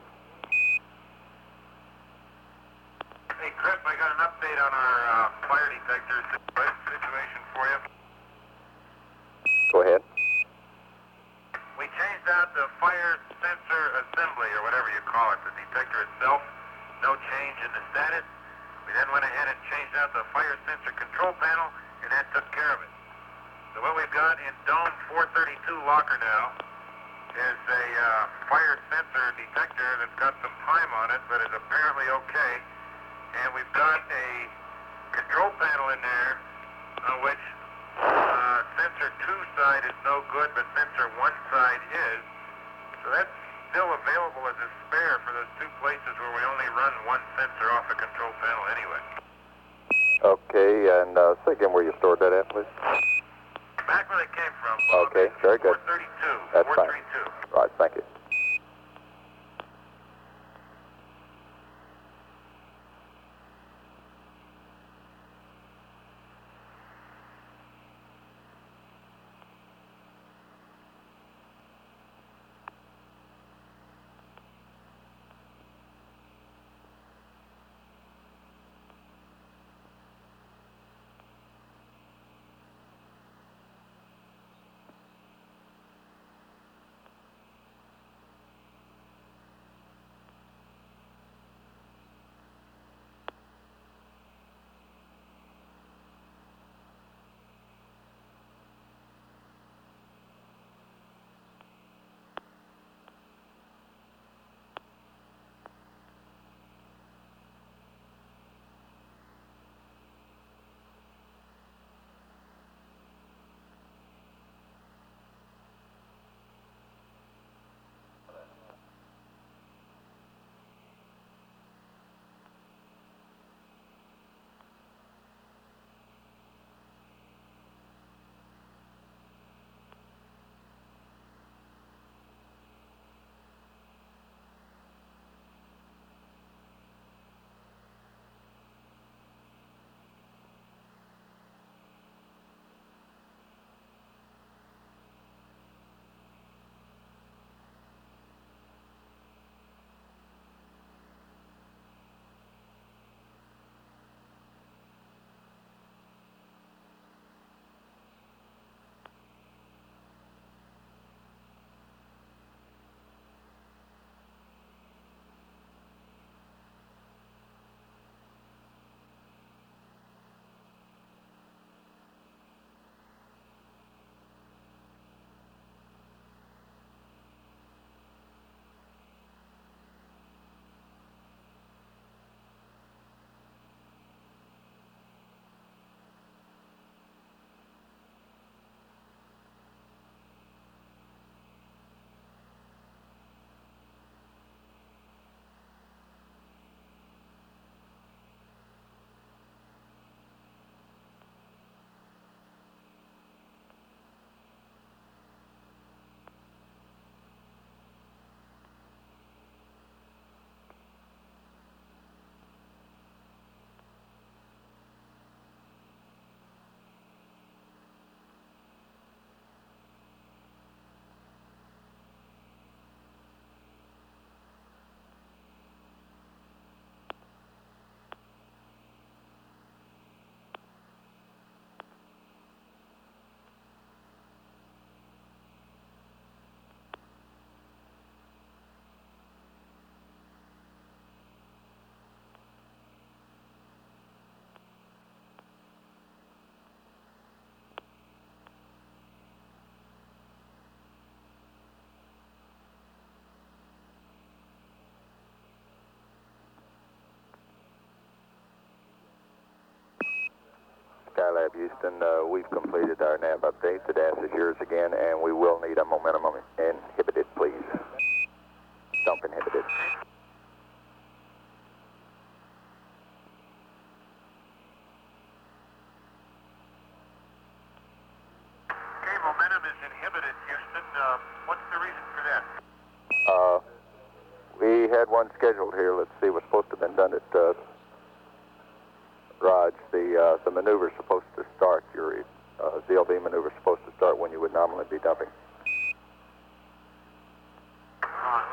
Hey, Chris, I got an update on our uh, fire detectors situation for you. Go ahead. We changed out the fire sensor assembly, or whatever you call it, the detector itself. No change in the status. We then went ahead and changed out the fire sensor control panel, and that took care of it. So what we've got in Dome four thirty-two locker now is a uh, fire sensor detector that's got some time on it, but is apparently okay. And we've got a control panel in there on which uh, sensor two side is no good, but sensor one side is. So that's still available as a spare for those two places where we only run one sensor off the control panel anyway. Okay, and uh, say again where you stored that at, please. Back where they came from, Bob. Okay, very good. four thirty-two. That's four fine. thirty-two. Right, thank you. Skylab Houston, uh, we've completed our nav update. The D A S is yours again, and we will need a momentum inhibited, please. Dump inhibited. Okay, momentum is inhibited, Houston. Uh, what's the reason for that? Uh, we had one scheduled here. Let's see what's supposed to have been done at uh, Raj. The uh, the maneuver is supposed to start. Your uh, Z L B maneuver is supposed to start when you would normally be dumping. Uh,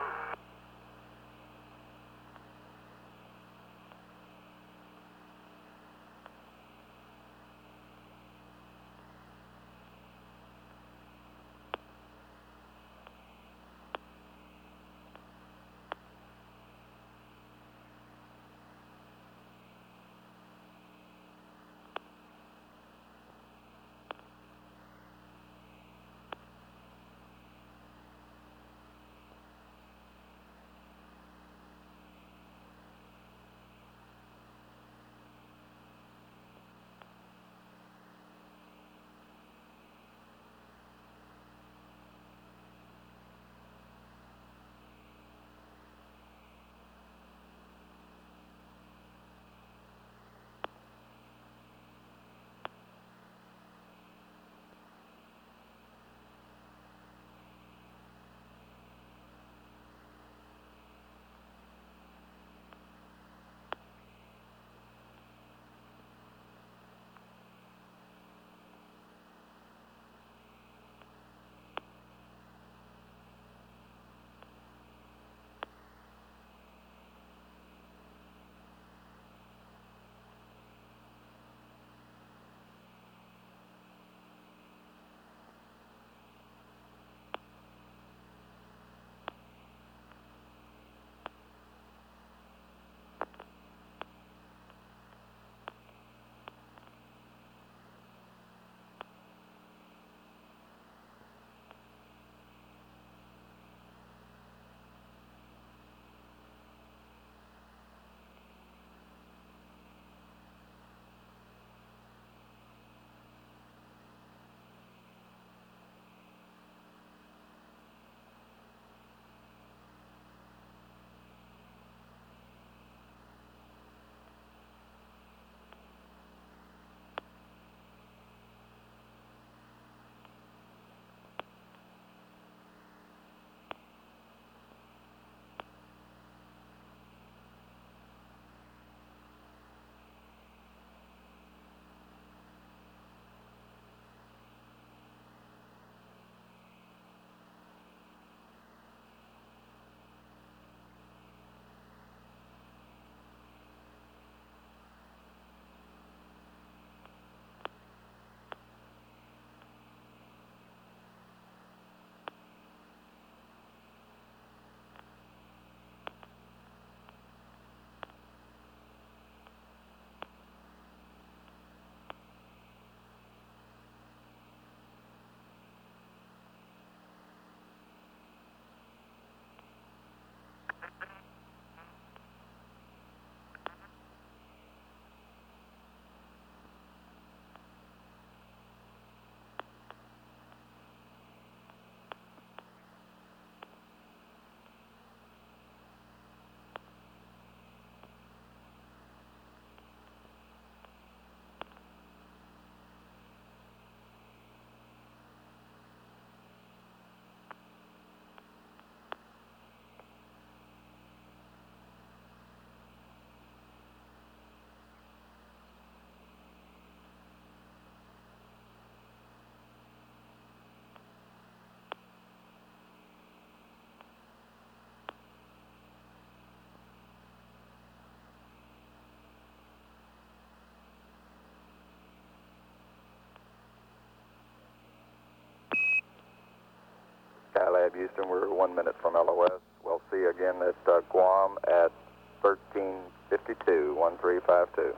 Skylab Houston, we're one minute from L O S. We'll see you again at uh, Guam at thirteen fifty-two, one three five two.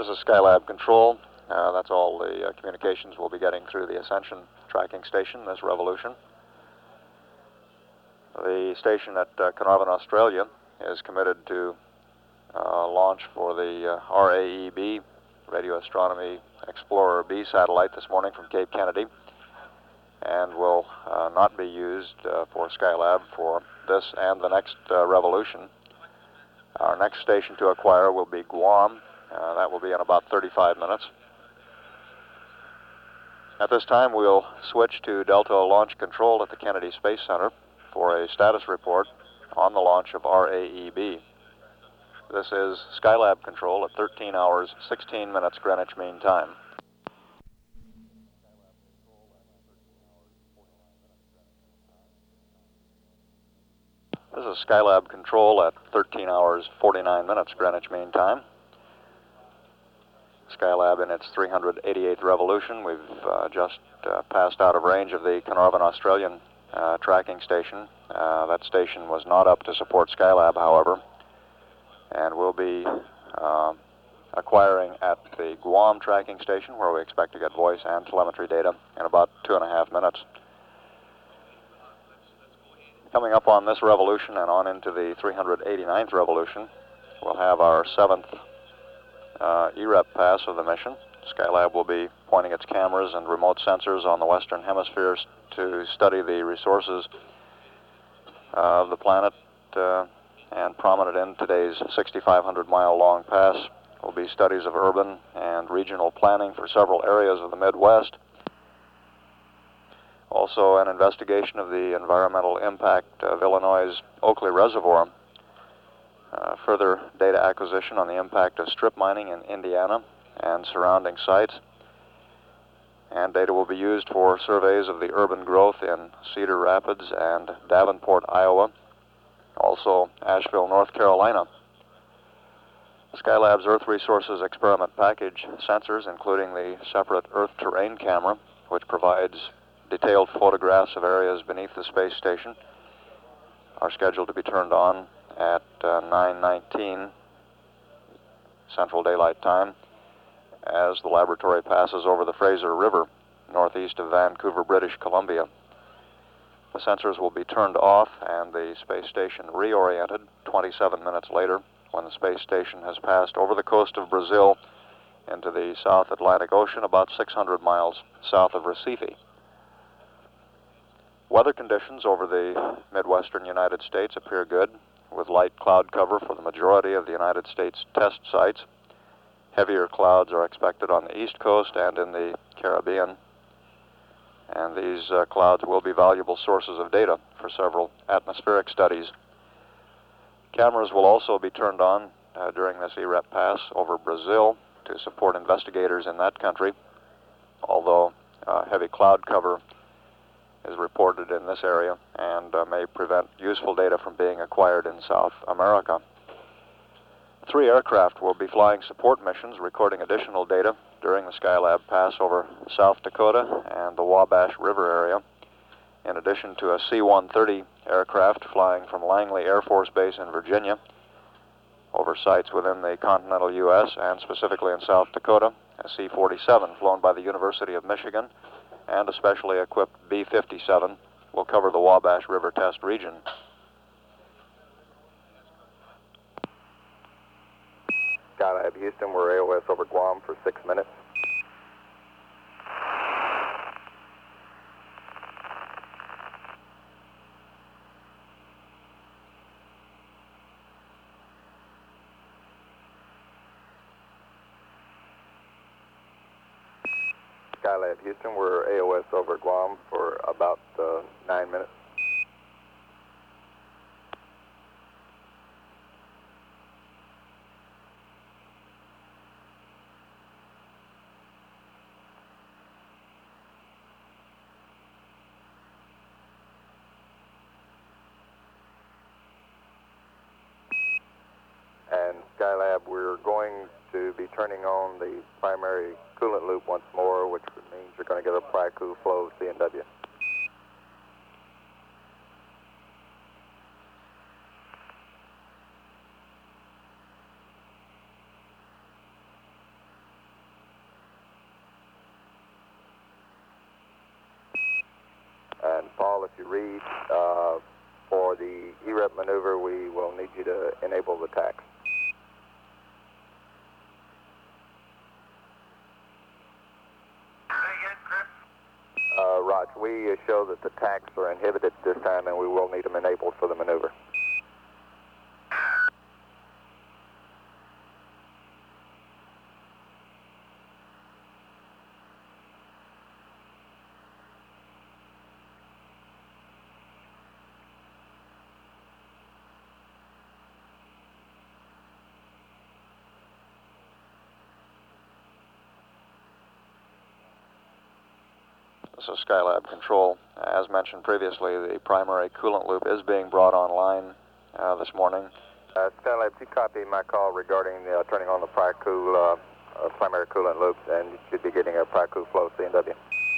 This is Skylab Control. Uh, that's all the uh, communications we'll be getting through the Ascension tracking station this revolution. The station at uh, Carnarvon, Australia is committed to uh, launch for the uh, R A E B, Radio Astronomy Explorer B satellite this morning from Cape Kennedy, and will uh, not be used uh, for Skylab for this and the next uh, revolution. Our next station to acquire will be Guam. Uh, that will be in about thirty-five minutes. At this time, we'll switch to Delta Launch Control at the Kennedy Space Center for a status report on the launch of R A E B. This is Skylab Control at thirteen hours, sixteen minutes Greenwich Mean Time. This is Skylab Control at thirteen hours, forty-nine minutes Greenwich Mean Time. Skylab in its three hundred eighty-eighth revolution. We've uh, just uh, passed out of range of the Carnarvon Australian uh, tracking station. Uh, that station was not up to support Skylab, however, and we'll be uh, acquiring at the Guam tracking station, where we expect to get voice and telemetry data in about two and a half minutes. Coming up on this revolution and on into the three hundred eighty-ninth revolution, we'll have our seventh uh, E R E P pass of the mission. Skylab will be pointing its cameras and remote sensors on the western hemisphere to study the resources of the planet, uh, and prominent in today's sixty-five hundred mile long pass will be studies of urban and regional planning for several areas of the Midwest. Also, an investigation of the environmental impact of Illinois' Oakley Reservoir. Uh, further data acquisition on the impact of strip mining in Indiana and surrounding sites. And data will be used for surveys of the urban growth in Cedar Rapids and Davenport, Iowa. Also, Asheville, North Carolina. Skylab's Earth Resources Experiment Package sensors, including the separate Earth Terrain Camera, which provides detailed photographs of areas beneath the space station, are scheduled to be turned on at uh, nine nineteen Central Daylight Time as the laboratory passes over the Fraser River northeast of Vancouver, British Columbia. The sensors will be turned off and the space station reoriented twenty-seven minutes later when the space station has passed over the coast of Brazil into the South Atlantic Ocean about six hundred miles south of Recife. Weather conditions over the Midwestern United States appear good, with light cloud cover for the majority of the United States test sites. Heavier clouds are expected on the East Coast and in the Caribbean, and these uh, clouds will be valuable sources of data for several atmospheric studies. Cameras will also be turned on uh, during this E R E P pass over Brazil to support investigators in that country, although uh, heavy cloud cover is reported in this area and uh, may prevent useful data from being acquired in South America. Three aircraft will be flying support missions recording additional data during the Skylab pass over South Dakota and the Wabash River area, in addition to a C one thirty aircraft flying from Langley Air Force Base in Virginia over sites within the continental U S and specifically in South Dakota, a C forty-seven flown by the University of Michigan, and a specially equipped B fifty-seven will cover the Wabash River test region. Skylab Houston, we're A O S over Guam for six minutes. Skylab Houston, we're A O S over Guam for about uh, nine minutes. And Skylab, we're going to be turning on the primary coolant loop once more, which means you're going to get a Pryku flow C N W. telemetry read. Uh, for the E R E P maneuver, we will need you to enable the tax. Uh, Roger, we show that the tacks are inhibited this time, and we will need them enabled for the maneuver. This is Skylab Control. As mentioned previously, the primary coolant loop is being brought online uh, this morning. Uh, Skylab, you copy my call regarding uh, turning on the PriCool, uh, uh, primary coolant loops, and you should be getting a PriCool flow C N W.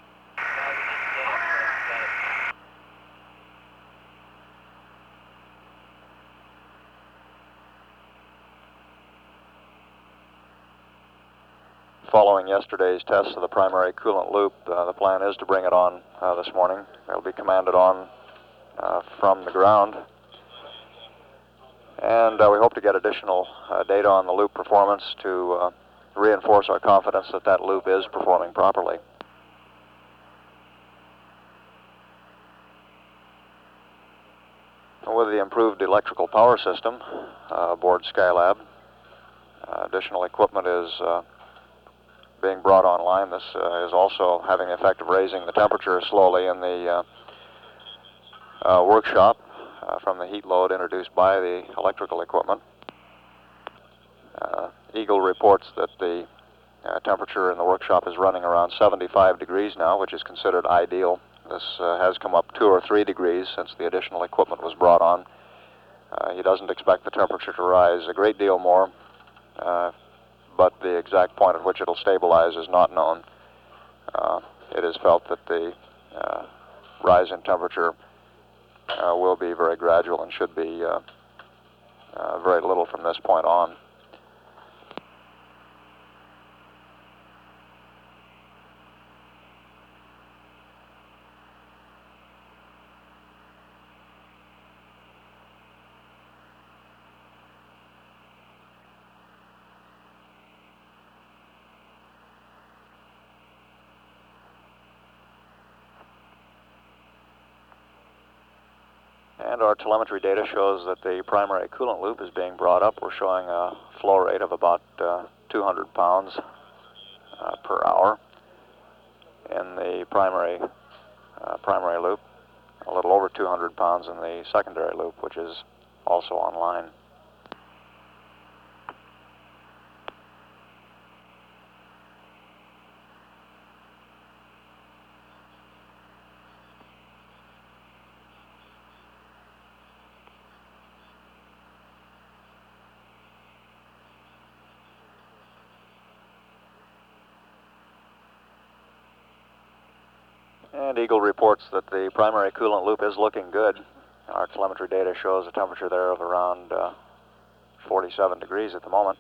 Following yesterday's test of the primary coolant loop, uh, the plan is to bring it on uh, this morning. It'll be commanded on uh, from the ground. And uh, we hope to get additional uh, data on the loop performance to uh, reinforce our confidence that that loop is performing properly. With the improved electrical power system uh, aboard Skylab, uh, additional equipment is uh, being brought online. This uh, is also having the effect of raising the temperature slowly in the uh, uh, workshop uh, from the heat load introduced by the electrical equipment. Uh, Eagle reports that the uh, temperature in the workshop is running around seventy-five degrees now, which is considered ideal. This uh, has come up two or three degrees since the additional equipment was brought on. Uh, he doesn't expect the temperature to rise a great deal more, uh, but the exact point at which it'll stabilize is not known. Uh, it is felt that the uh, rise in temperature uh, will be very gradual and should be uh, uh, very little from this point on. And our telemetry data shows that the primary coolant loop is being brought up. We're showing a flow rate of about uh, two hundred pounds uh, per hour in the primary, uh, primary loop, a little over two hundred pounds in the secondary loop, which is also online. And Eagle reports that the primary coolant loop is looking good. Our telemetry data shows a temperature there of around uh, forty-seven degrees at the moment.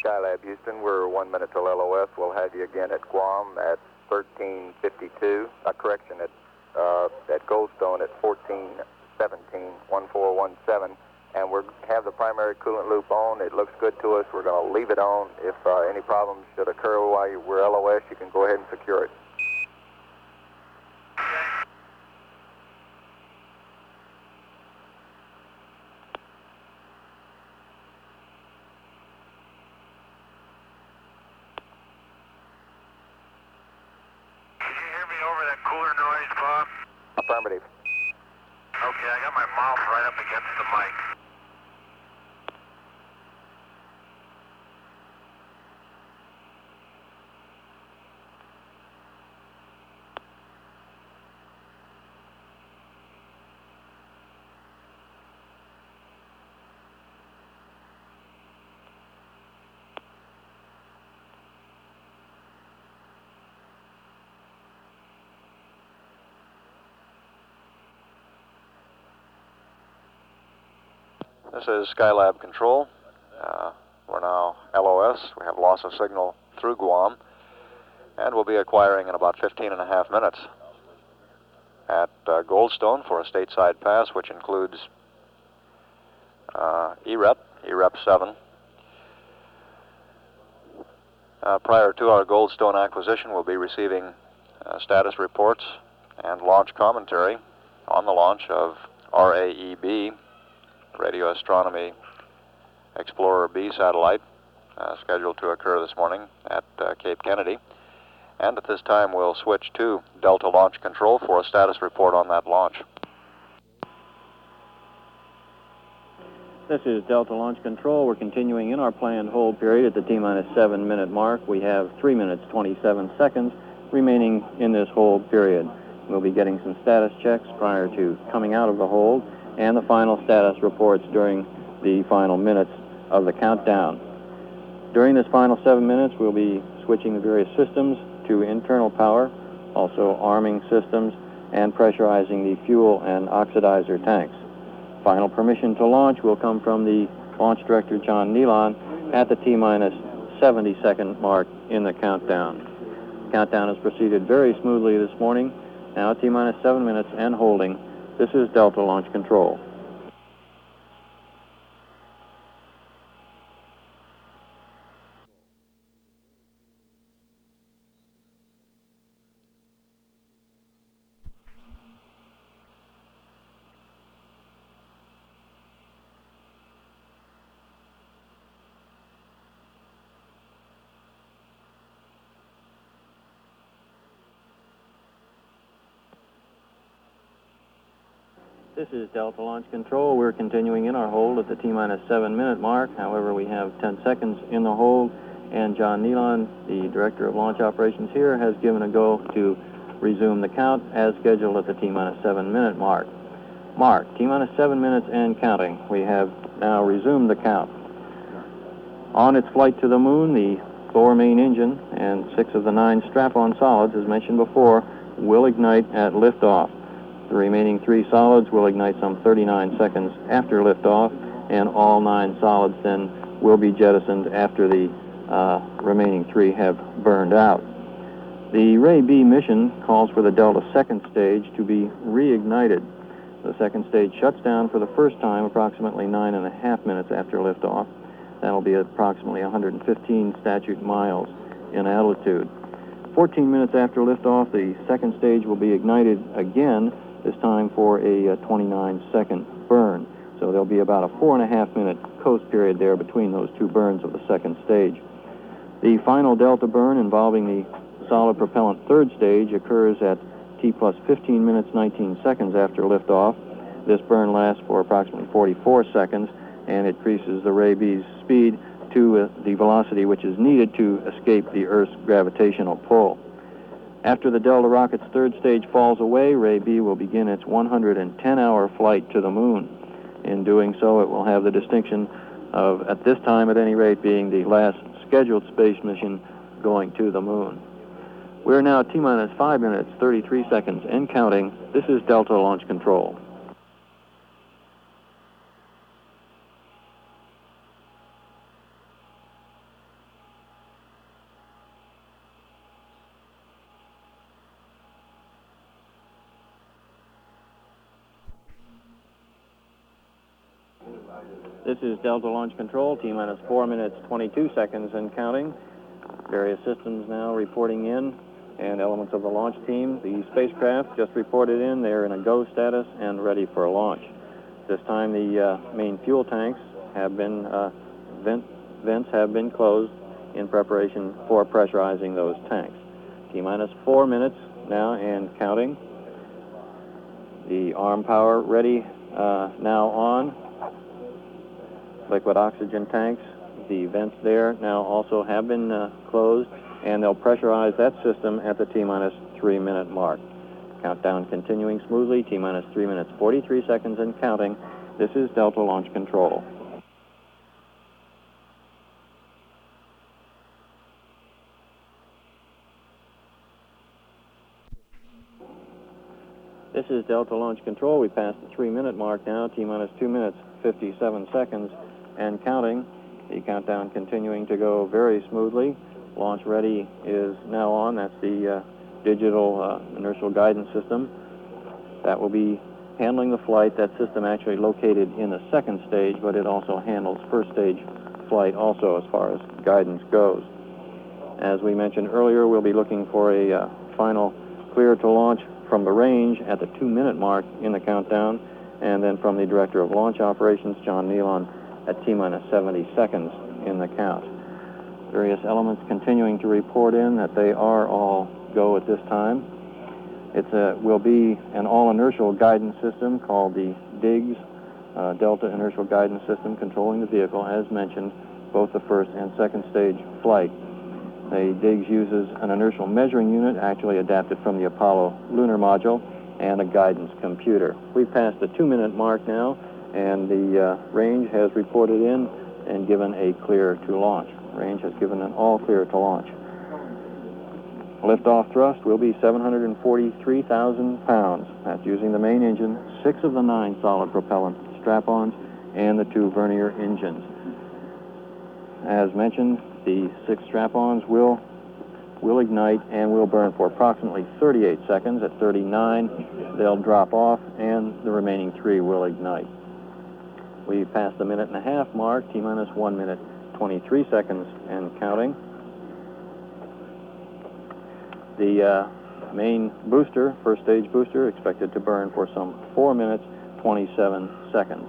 Skylab, Houston. We're one minute till L O S. We'll have you again at Guam at thirteen fifty-two. Uh, correction, at, uh, at Goldstone at fourteen seventeen, one four one seven. And we have the primary coolant loop on. It looks good to us. We're going to leave it on. If uh, any problems should occur while you, we're L O S, you can go ahead and secure it. Cooler noise, Bob? Affirmative. Okay, I got my mouth right up against the mic. This is Skylab Control. Uh, we're now L O S. We have loss of signal through Guam, and we'll be acquiring in about fifteen and a half minutes at uh, Goldstone for a stateside pass, which includes uh, E R E P, E R E P seven. Uh, prior to our Goldstone acquisition, we'll be receiving uh, status reports and launch commentary on the launch of R A E B, Radio Astronomy Explorer B satellite, uh, scheduled to occur this morning at uh, Cape Kennedy. And at this time, we'll switch to Delta Launch Control for a status report on that launch. This is Delta Launch Control. We're continuing in our planned hold period at the T-minus seven minute mark. We have three minutes, twenty-seven seconds remaining in this hold period. We'll be getting some status checks prior to coming out of the hold, and the final status reports during the final minutes of the countdown. During this final seven minutes, we'll be switching the various systems to internal power, also arming systems, and pressurizing the fuel and oxidizer tanks. Final permission to launch will come from the Launch Director, John Nealon, at the T-minus seventy second mark in the countdown. Countdown has proceeded very smoothly this morning. Now T-minus seven minutes and holding. This is Delta Launch Control. This is Delta Launch Control. We're continuing in our hold at the T-minus seven minute mark. However, we have ten seconds in the hold, and John Nealon, the Director of Launch Operations here, has given a go to resume the count as scheduled at the T-minus seven minute mark. Mark, T-minus seven minutes and counting. We have now resumed the count. On its flight to the moon, the four main engine and six of the nine strap-on solids, as mentioned before, will ignite at liftoff. The remaining three solids will ignite some thirty-nine seconds after liftoff, and all nine solids then will be jettisoned after the uh, remaining three have burned out. The Ray B mission calls for the Delta second stage to be reignited. The second stage shuts down for the first time approximately nine and a half minutes after liftoff. That'll be approximately one hundred fifteen statute miles in altitude. fourteen minutes after liftoff, the second stage will be ignited again, this time for a twenty-nine second burn. So there'll be about a four and a half minute coast period there between those two burns of the second stage. The final Delta burn involving the solid propellant third stage occurs at T plus fifteen minutes, nineteen seconds after liftoff. This burn lasts for approximately forty-four seconds, and it increases the Ray B's speed to uh, the velocity which is needed to escape the Earth's gravitational pull. After the Delta rocket's third stage falls away, Ray B will begin its one hundred ten hour flight to the moon. In doing so, it will have the distinction of, at this time at any rate, being the last scheduled space mission going to the moon. We're now T-minus five minutes, thirty-three seconds and counting. This is Delta Launch Control. This is Delta Launch Control, T-minus four minutes, twenty-two seconds and counting. Various systems now reporting in and elements of the launch team. The spacecraft just reported in. They're in a go status and ready for a launch. This time the uh, main fuel tanks have been, uh, vent, vents have been closed in preparation for pressurizing those tanks. T-minus four minutes now and counting. The arm power ready uh, now on. Liquid oxygen tanks, the vents there now also have been uh, closed, and they'll pressurize that system at the T-minus three minute mark. Countdown continuing smoothly, T-minus three minutes, forty-three seconds and counting. This is Delta Launch Control. This is Delta Launch Control. We passed the three minute mark now, T-minus two minutes, fifty-seven seconds and counting. The countdown continuing to go very smoothly. Launch ready is now on. That's the uh, digital uh, inertial guidance system. That will be handling the flight. That system actually located in the second stage, but it also handles first stage flight also as far as guidance goes. As we mentioned earlier, we'll be looking for a uh, final clear to launch from the range at the two minute mark in the countdown, and then from the Director of Launch Operations, John Nealon, at T-minus seventy seconds in the count. Various elements continuing to report in that they are all go at this time. It will be an all-inertial guidance system called the DIGS, uh, Delta Inertial Guidance System, controlling the vehicle, as mentioned, both the first and second stage flight. The DIGS uses an inertial measuring unit, actually adapted from the Apollo lunar module, and a guidance computer. We've passed the two minute mark now, and the uh, range has reported in and given a clear to launch. Range has given an all clear to launch. Liftoff thrust will be seven hundred forty-three thousand pounds. That's using the main engine, six of the nine solid propellant strap-ons, and the two vernier engines. As mentioned, the six strap-ons will will ignite and will burn for approximately thirty-eight seconds. At thirty-nine, they'll drop off, and the remaining three will ignite. We've passed the minute and a half mark, T-minus one minute, twenty-three seconds and counting. The uh, main booster, first stage booster, expected to burn for some four minutes, twenty-seven seconds.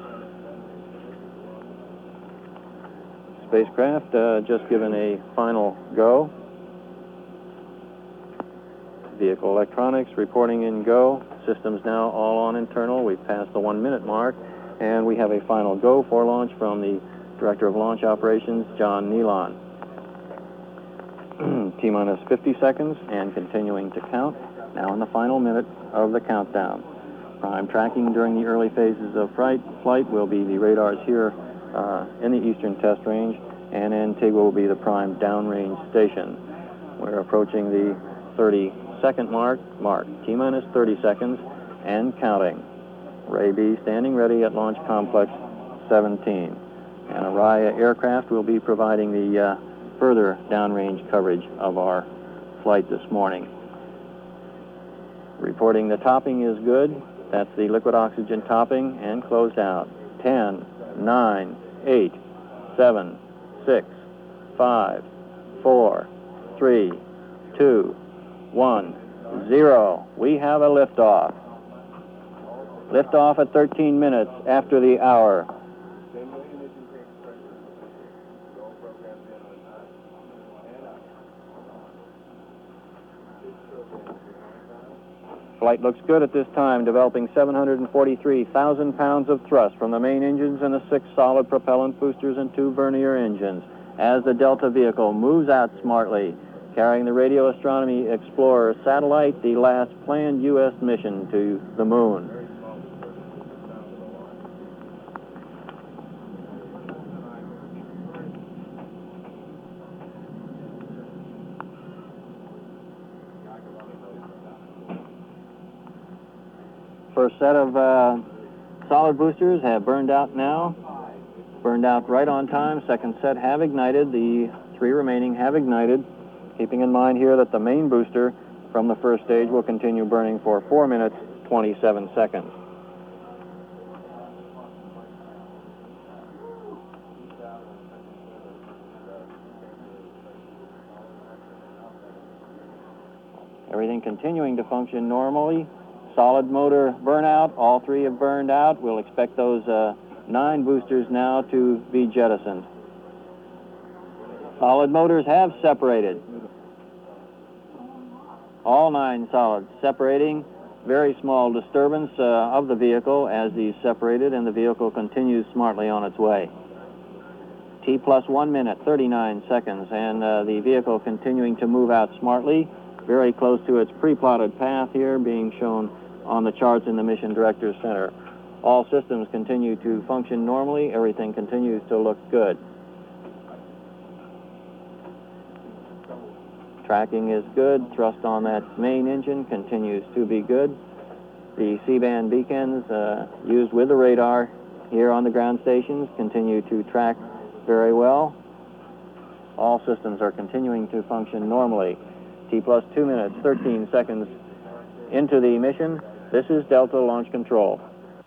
Spacecraft uh, just given a final go. Vehicle electronics reporting in go. Systems now all on internal. We've passed the one minute mark, and we have a final go for launch from the Director of Launch Operations, John Nealon. T-minus fifty seconds and continuing to count. Now in the final minute of the countdown. Prime tracking during the early phases of flight, flight will be the radars here uh, in the Eastern Test Range, and Antigua will be the prime downrange station. We're approaching the thirty second mark, mark, T-minus thirty seconds and counting. Ray B standing ready at Launch Complex seventeen. And Araya aircraft will be providing the uh, further downrange coverage of our flight this morning. Reporting the topping is good. That's the liquid oxygen topping and closed out. ten, nine, eight, seven, six, five, four, three, two, one, zero. We have a liftoff. Liftoff at thirteen minutes after the hour. Flight looks good at this time, developing seven hundred forty-three thousand pounds of thrust from the main engines and the six solid propellant boosters and two vernier engines as the Delta vehicle moves out smartly, carrying the Radio Astronomy Explorer satellite, the last planned U S mission to the moon. First set of uh, solid boosters have burned out now. Burned out right on time. Second set have ignited. The three remaining have ignited. Keeping in mind here that the main booster from the first stage will continue burning for four minutes, twenty-seven seconds. Everything continuing to function normally. Solid motor burnout. All three have burned out. We'll expect those uh, nine boosters now to be jettisoned. Solid motors have separated. All nine solids separating. Very small disturbance uh, of the vehicle as these separated, and the vehicle continues smartly on its way. T plus one minute, thirty-nine seconds, and uh, the vehicle continuing to move out smartly, very close to its pre-plotted path here, being shown on the charts in the Mission Director's Center. All systems continue to function normally. Everything continues to look good. Tracking is good. Thrust on that main engine continues to be good. The C-band beacons uh, used with the radar here on the ground stations continue to track very well. All systems are continuing to function normally. T plus two minutes, thirteen seconds into the mission. This is Delta Launch Control.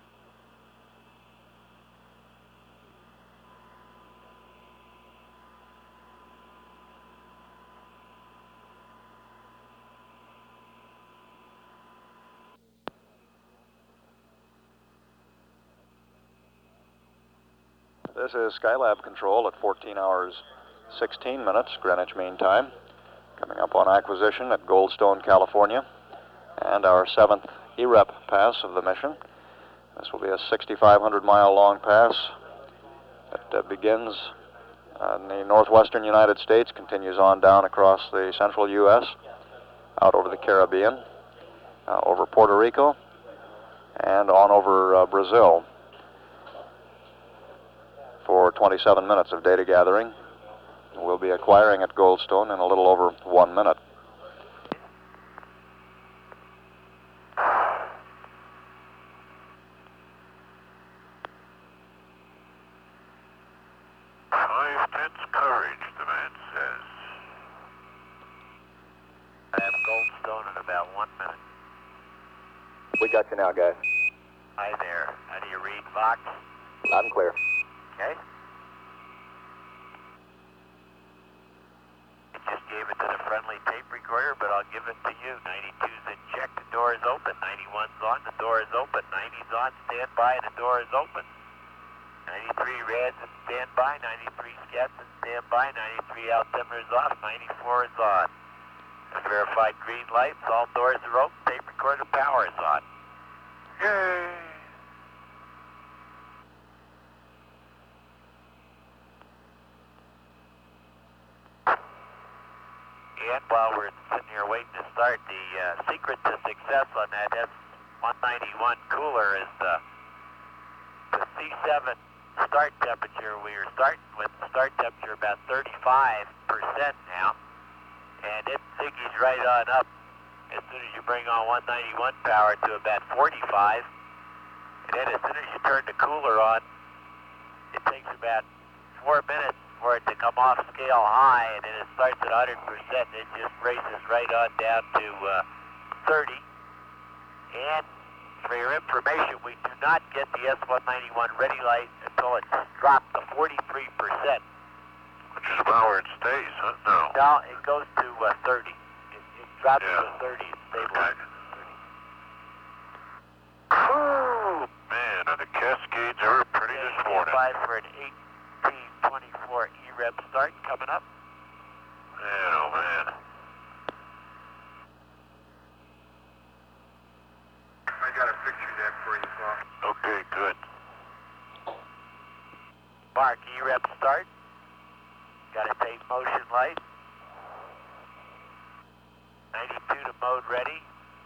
This is Skylab Control at fourteen hours, sixteen minutes, Greenwich Mean Time. Coming up on acquisition at Goldstone, California, and our seventh E R E P pass of the mission. This will be a sixty-five hundred mile long pass that uh, begins uh, in the northwestern United States, continues on down across the central U S, out over the Caribbean, uh, over Puerto Rico, and on over uh, Brazil for twenty-seven minutes of data gathering. We'll be acquiring at Goldstone in a little over one minute. Five tenths courage, the man says. I have Goldstone in about one minute. We got you now, guys. Hi there. How do you read, Vox? Loud and clear. Okay. I just gave it to the friendly tape recorder, but I'll give it to you. ninety-two's in check, the door is open. ninety-one's on, the door is open. ninety's on, stand by, the door is open. ninety-three reds and stand by. ninety-three scats and stand by. ninety-three altimeter is off. ninety-four is on. Verified green lights, all doors are open. Tape recorder power is on. Yay! And while we're sitting here waiting to start, the uh, secret to success on that S one ninety-one cooler is the, the C seven start temperature. We were starting with start temperature about thirty-five percent now, and it ziggies right on up as soon as you bring on one ninety-one power to about forty-five. And then as soon as you turn the cooler on, it takes about four minutes for it to come off scale high, and then it starts at one hundred percent, and it just races right on down to uh, thirty. And for your information, we do not get the S one ninety-one ready light until it's dropped to forty-three percent. Which is about where it stays, huh? No. Now it goes to uh, thirty. It, it drops Yeah. to thirty and stabilizes Okay. at thirty. Whew, man, are the Cascades ever pretty Okay, this stand morning? by for an eighteen twenty-four E R E P start coming up. Man, oh man. I got a picture deck for you, Paul. Okay, good. Mark, E R E P start. Got a tape motion light. ninety-two to mode ready.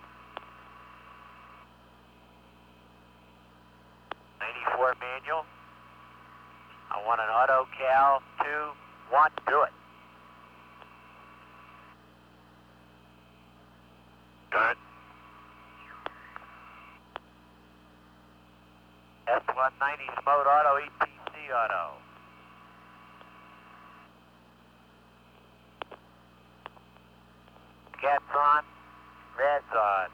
ninety-four manual. I want an auto cal, two, one, do it. Got it. S one ninety's mode auto, E T C auto. Cats on, red's on.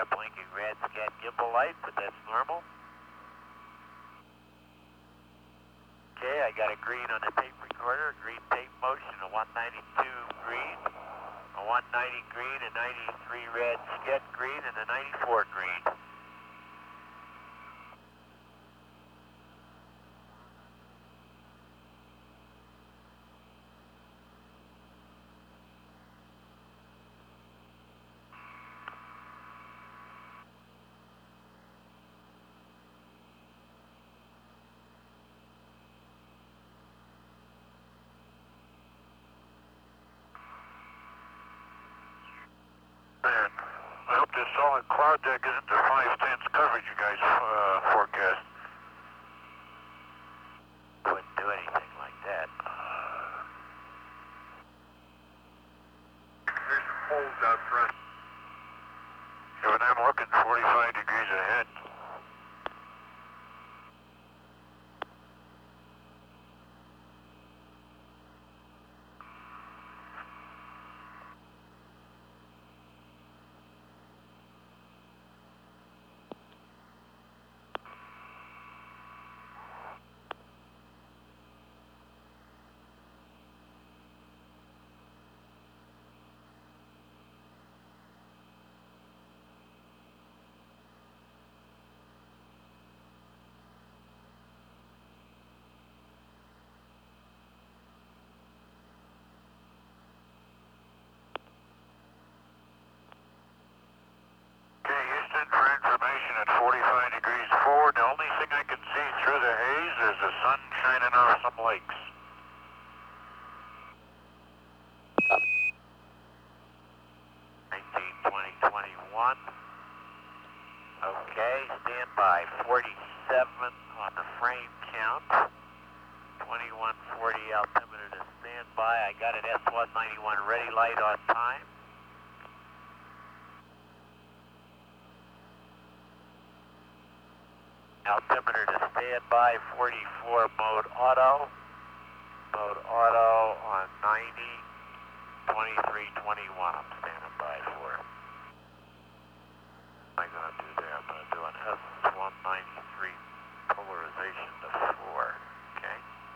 got blinking red scat gimbal light, but that's normal. Okay, I got a green on the tape recorder, a green tape motion, a one ninety-two green, a one ninety green, a ninety-three red scat green, and a ninety-four green. I hope this solid cloud deck isn't the five tenths coverage you guys uh, forecast. Wouldn't do anything like that. There's some holes out front. Yeah, but I'm looking forty-five degrees ahead. Okay, Houston, for information at forty-five degrees forward, the only thing I can see through the haze is the sun shining off some lakes. nineteen, twenty, twenty-one. Okay, stand by. forty-seven on the frame count. twenty-one forty altimeter to stand by. I got an S one ninety-one ready light on time. Altimeter to stand by. forty-four mode auto. Mode auto on ninety. twenty-three twenty-one I'm standing by for. What am I going to do there? I'm going to do an S one ninety-three polarization to four. Okay.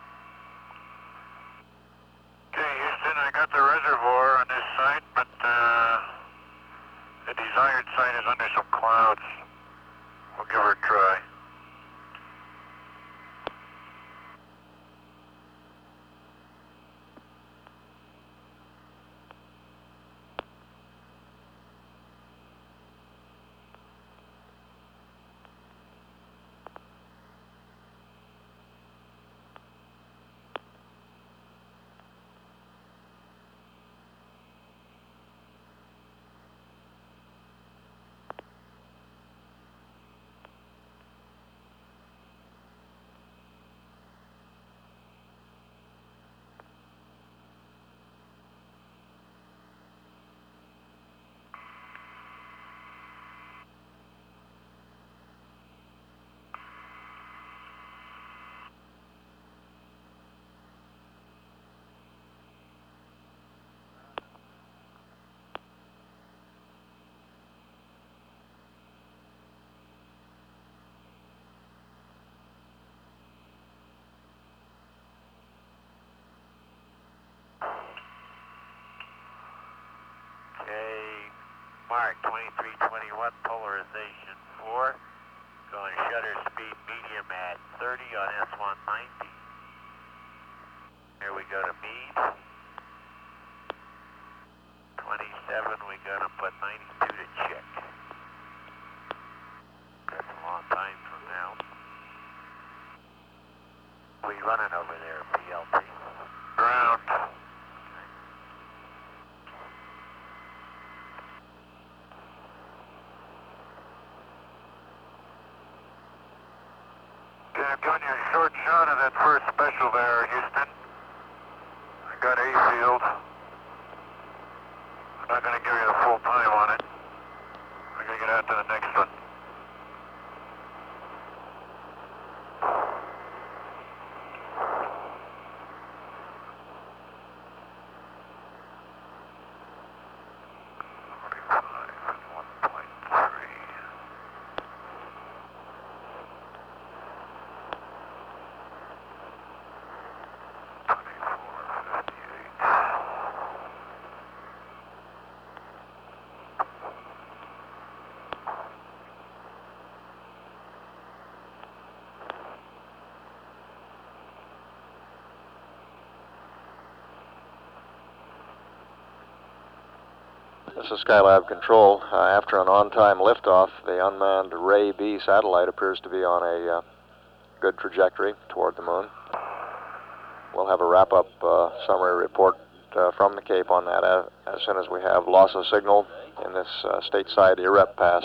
Okay, Houston, I got the reservoir on this side, but uh, the desired site is under some clouds. We'll give her a try. Okay, mark twenty-three twenty-one polarization four. Going shutter speed medium at thirty on S one ninety. Here we go to mead. twenty-seven, we got to put ninety-two to check. That's a long time from now. We running over there, P L T? Ground. Okay, I'm giving you a short shot of that first special there, Houston. I got A field. I'm not going to give you the full time on it. I'm going to get out to the next one. forty-five and one point three. This is Skylab Control. Uh, after an on-time liftoff, the unmanned Ray B satellite appears to be on a uh, good trajectory toward the moon. We'll have a wrap-up uh, summary report uh, from the Cape on that as, as soon as we have loss of signal in this uh, stateside E R E P pass.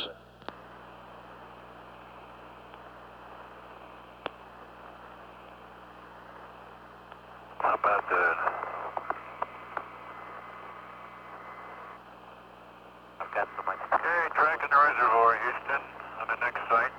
How about that? I've got so much. Okay, tracking the reservoir, Houston, on the next site.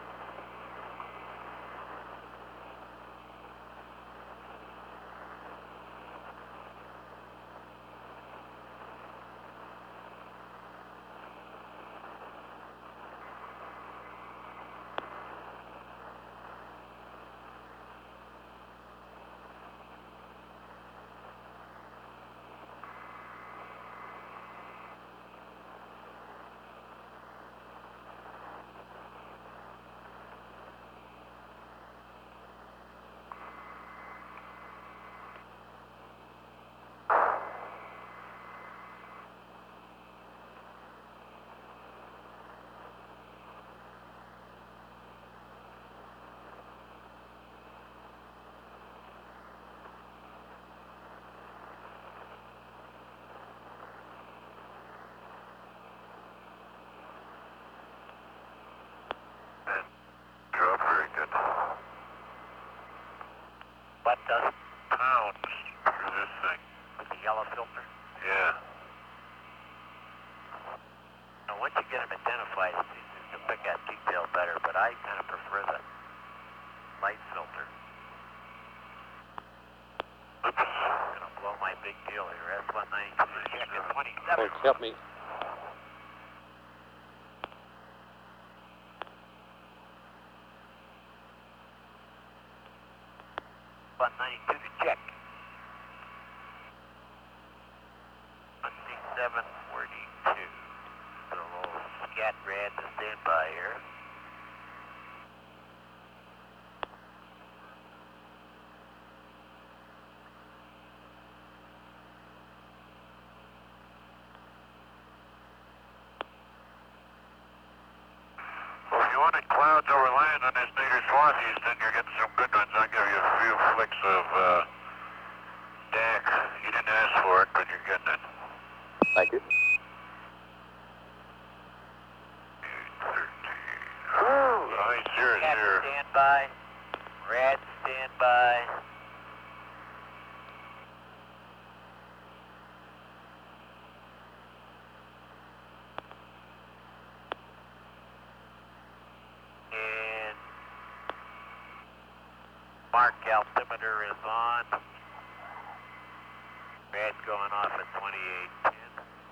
Drop, very good. What does? Pounds through this thing. With the yellow filter? Yeah. Now, once you get them identified, it's easy to pick that detail better, but I kind of prefer the light filter. Oops. I'm going to blow my big deal here. S one ninety-two, check at twenty-seven. Thanks, help me. one ninety-two to check. twenty-seven forty-two. So we'll scat red to stand by here. Well, if you wanted clouds over land on this nadir swath, Houston, you're getting some good ones. I'll give you a few flicks of uh, D A C. You didn't ask for it, but you're getting it. Thank you. Nice, zero, Cap zero. stand by. Red stand by. And mark altimeter is on. Red going off at twenty-eight ten.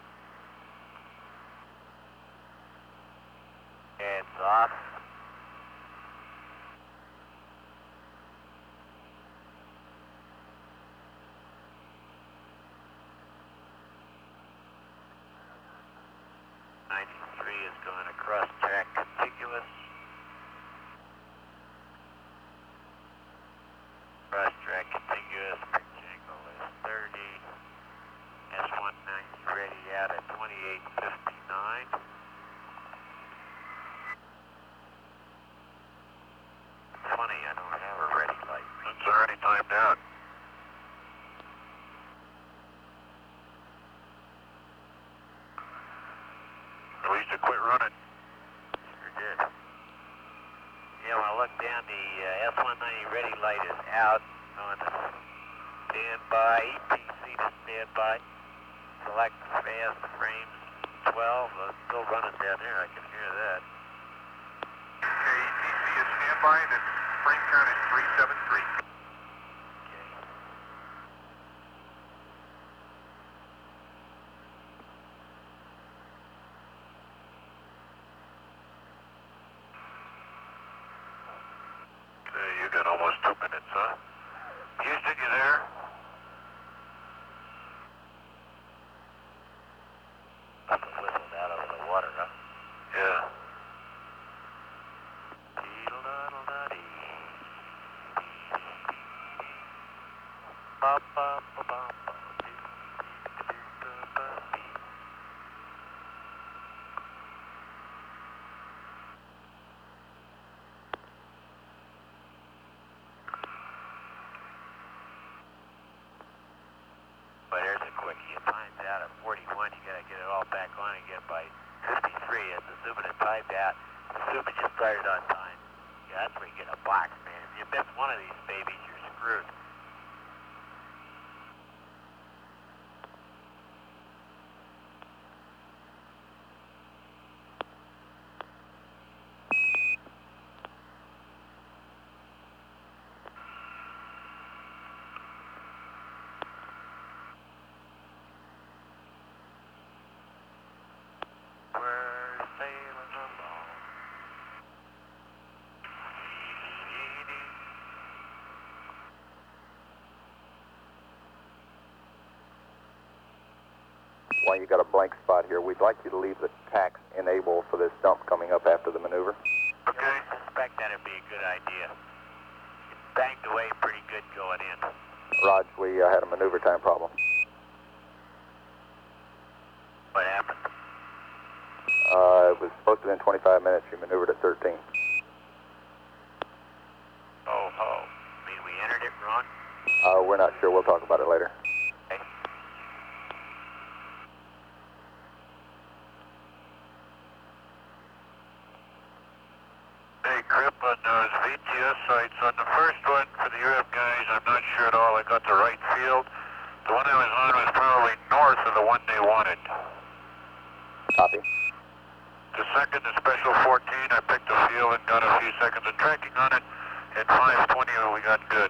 Heads off. ninety-three is going across track contiguous. Cross track contiguous, pitch angle is thirty. S one ninety ready out at twenty-eight fifty-nine. Funny, I don't have a ready light. It's already timed out. At least it quit running. Sure did. Yeah, when I look down, the uh, S one ninety ready light is out on standby, E T C to standby. Select fast frames twelve. Uh, still running down there, I can hear that. Okay, E T C is standby, the frame count is three seven three. Okay. Okay, you got almost two minutes, huh? Houston, you there? Nothing whistled out over the water, huh? Yeah. Dee-da-da-da-dee. Ba-ba-ba-ba-ba-dee. started on time. Yeah, that's where you get a box, man. If you miss one of these babies, you're screwed. We're sailing along. While you got a blank spot here, we'd like you to leave the tax enable for this dump coming up after the maneuver. Okay. I suspect that'd be a good idea. It banged away pretty good going in. Raj, we uh, had a maneuver time problem. What happened? Uh, it was supposed to be in twenty-five minutes. You maneuvered at thirteen. Oh ho. Mean we entered it wrong? Uh, we're not sure. We'll talk about it later. Okay. Hey, Crip, on those V T S sites, on the first one for the Europe guys, I'm not sure at all I got the right field. The one I was on was probably north of the one they wanted. Copy. The second, the Special fourteen, I picked a field and got a few seconds of tracking on it. At five twenty, we got good.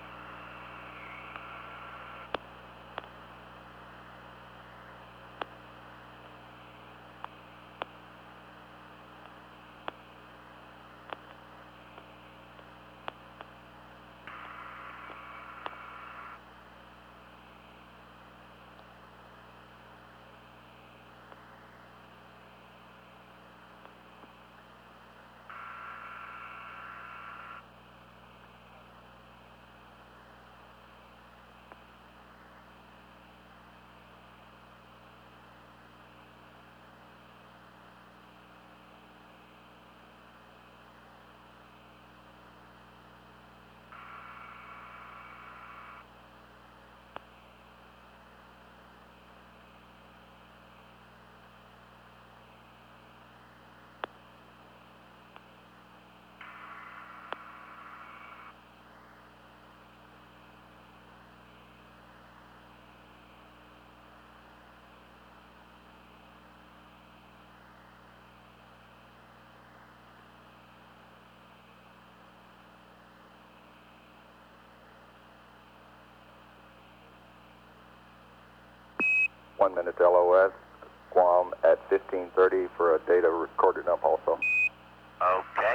One minute L O S. Guam at fifteen thirty for a data recorded dump also. Okay.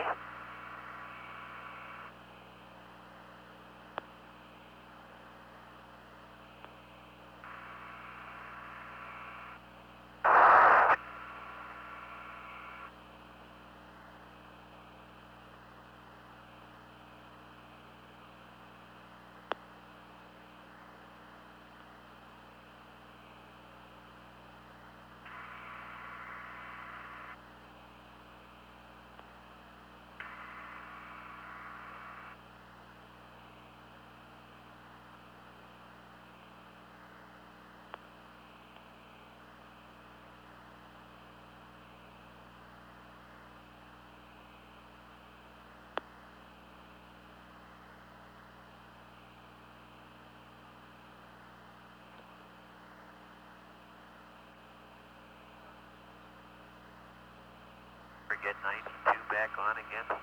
Get ninety-two back on again.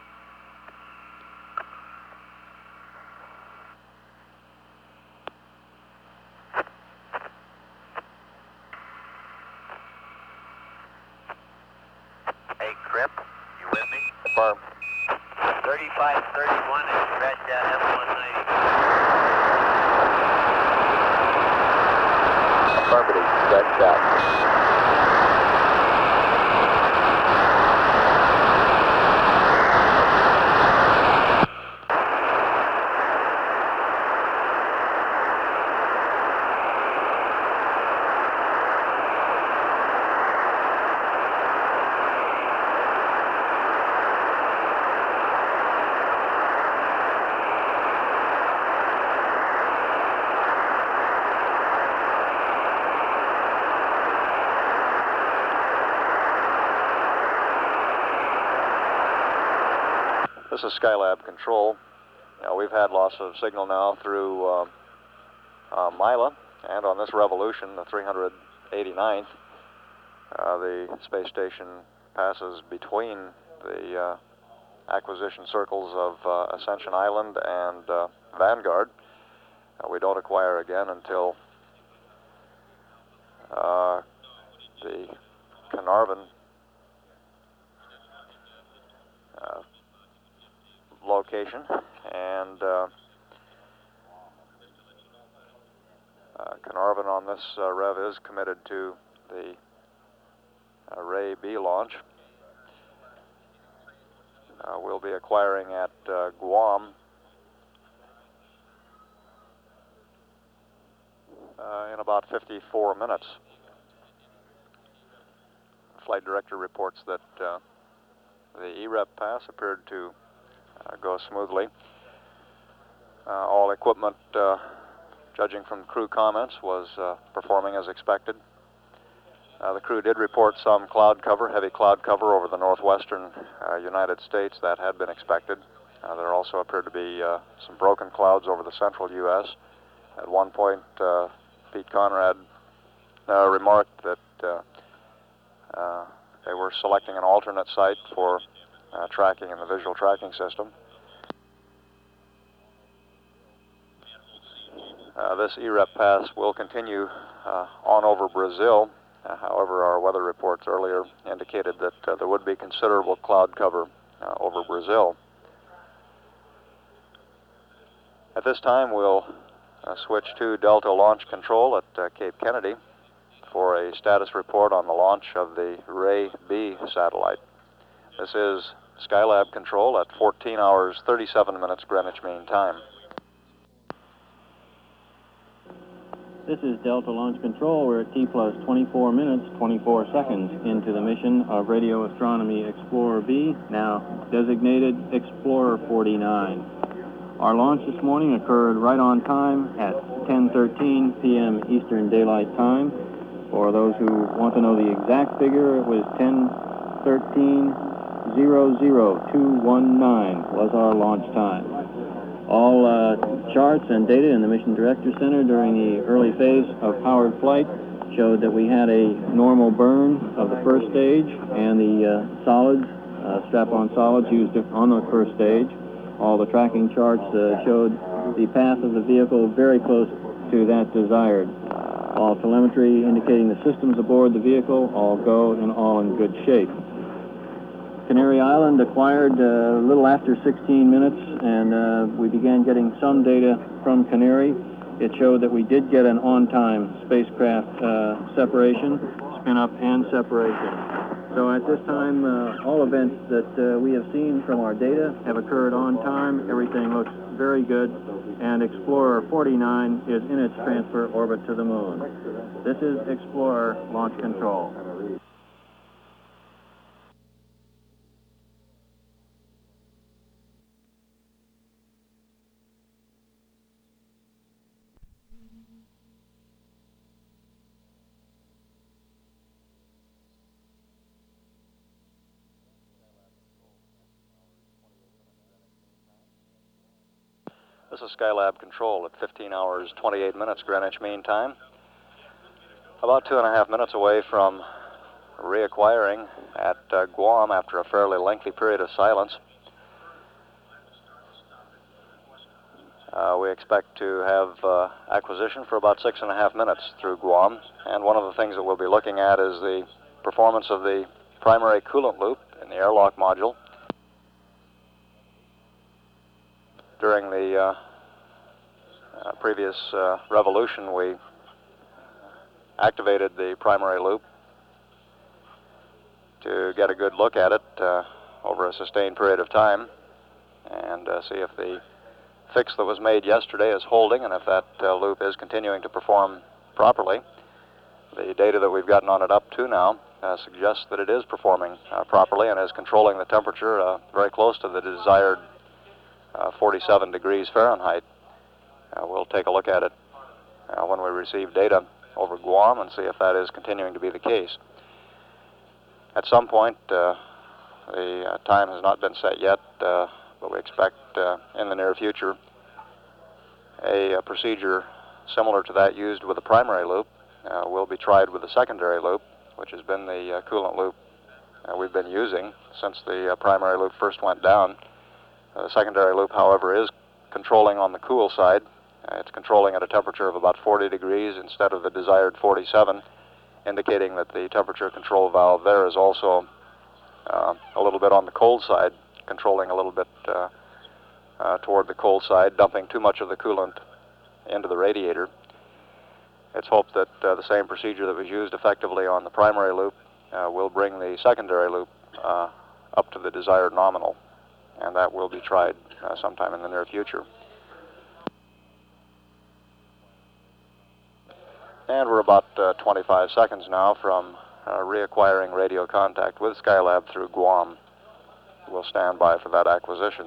Hey, Crip, you with me? Affirm. thirty-five thirty-one is stretch out F one ninety. Affirmative. Stretched out. This is Skylab Control. You know, we've had loss of signal now through uh, uh, Mila, and on this revolution, the three hundred eighty-ninth, uh, the space station passes between the uh, acquisition circles of uh, Ascension Island and uh, Vanguard. Uh, we don't acquire again until uh, the Carnarvon uh, location, and uh, uh, Carnarvon on this uh, rev is committed to the uh, Ray B launch. Uh, we'll be acquiring at uh, Guam uh, in about fifty-four minutes. The flight director reports that uh, the E R E P pass appeared to uh, go smoothly. Uh, all equipment, uh, judging from crew comments, was uh, performing as expected. Uh, the crew did report some cloud cover, heavy cloud cover over the northwestern uh, United States. That had been expected. Uh, there also appeared to be uh, some broken clouds over the central U S At one point, uh, Pete Conrad uh, remarked that uh, uh, they were selecting an alternate site for uh, tracking in the visual tracking system. Uh, this E R E P pass will continue uh, on over Brazil. Uh, however, our weather reports earlier indicated that uh, there would be considerable cloud cover uh, over Brazil. At this time, we'll uh, switch to Delta Launch Control at uh, Cape Kennedy for a status report on the launch of the Ray B satellite. This is Skylab Control at fourteen hours, thirty-seven minutes Greenwich Mean Time. This is Delta Launch Control. We're at T plus twenty-four minutes, twenty-four seconds into the mission of Radio Astronomy Explorer B, now designated Explorer forty-nine. Our launch this morning occurred right on time at ten thirteen p m Eastern Daylight Time. For those who want to know the exact figure, it was ten thirteen zero zero two one nine was our launch time. All uh, charts and data in the Mission Director Center during the early phase of powered flight showed that we had a normal burn of the first stage and the uh, solids, uh, strap-on solids used on the first stage. All the tracking charts uh, showed the path of the vehicle very close to that desired. All telemetry indicating the systems aboard the vehicle all go and all in good shape. Canary Island acquired uh, a little after sixteen minutes, and uh, we began getting some data from Canary. It showed that we did get an on-time spacecraft uh, separation, spin-up and separation. So at this time, uh, all events that uh, we have seen from our data have occurred on time. Everything looks very good, and Explorer forty-nine is in its transfer orbit to the moon. This is Explorer Launch Control. This is Skylab Control at fifteen hours, twenty-eight minutes Greenwich Mean Time. About two and a half minutes away from reacquiring at uh, Guam after a fairly lengthy period of silence. Uh, we expect to have uh, acquisition for about six and a half minutes through Guam, and one of the things that we'll be looking at is the performance of the primary coolant loop in the airlock module. During the uh, uh, previous uh, revolution, we activated the primary loop to get a good look at it uh, over a sustained period of time and uh, see if the fix that was made yesterday is holding and if that uh, loop is continuing to perform properly. The data that we've gotten on it up to now uh, suggests that it is performing uh, properly and is controlling the temperature uh, very close to the desired Uh, forty-seven degrees Fahrenheit. Uh, we'll take a look at it uh, when we receive data over Guam and see if that is continuing to be the case. At some point, uh, the uh, time has not been set yet, uh, but we expect uh, in the near future a, a procedure similar to that used with the primary loop uh, will be tried with the secondary loop, which has been the uh, coolant loop uh, we've been using since the uh, primary loop first went down. Uh, the secondary loop, however, is controlling on the cool side. Uh, it's controlling at a temperature of about forty degrees instead of the desired forty-seven, indicating that the temperature control valve there is also uh, a little bit on the cold side, controlling a little bit uh, uh, toward the cold side, dumping too much of the coolant into the radiator. It's hoped that uh, the same procedure that was used effectively on the primary loop uh, will bring the secondary loop uh, up to the desired nominal, and that will be tried uh, sometime in the near future. And we're about uh, twenty-five seconds now from uh, reacquiring radio contact with Skylab through Guam. We'll stand by for that acquisition.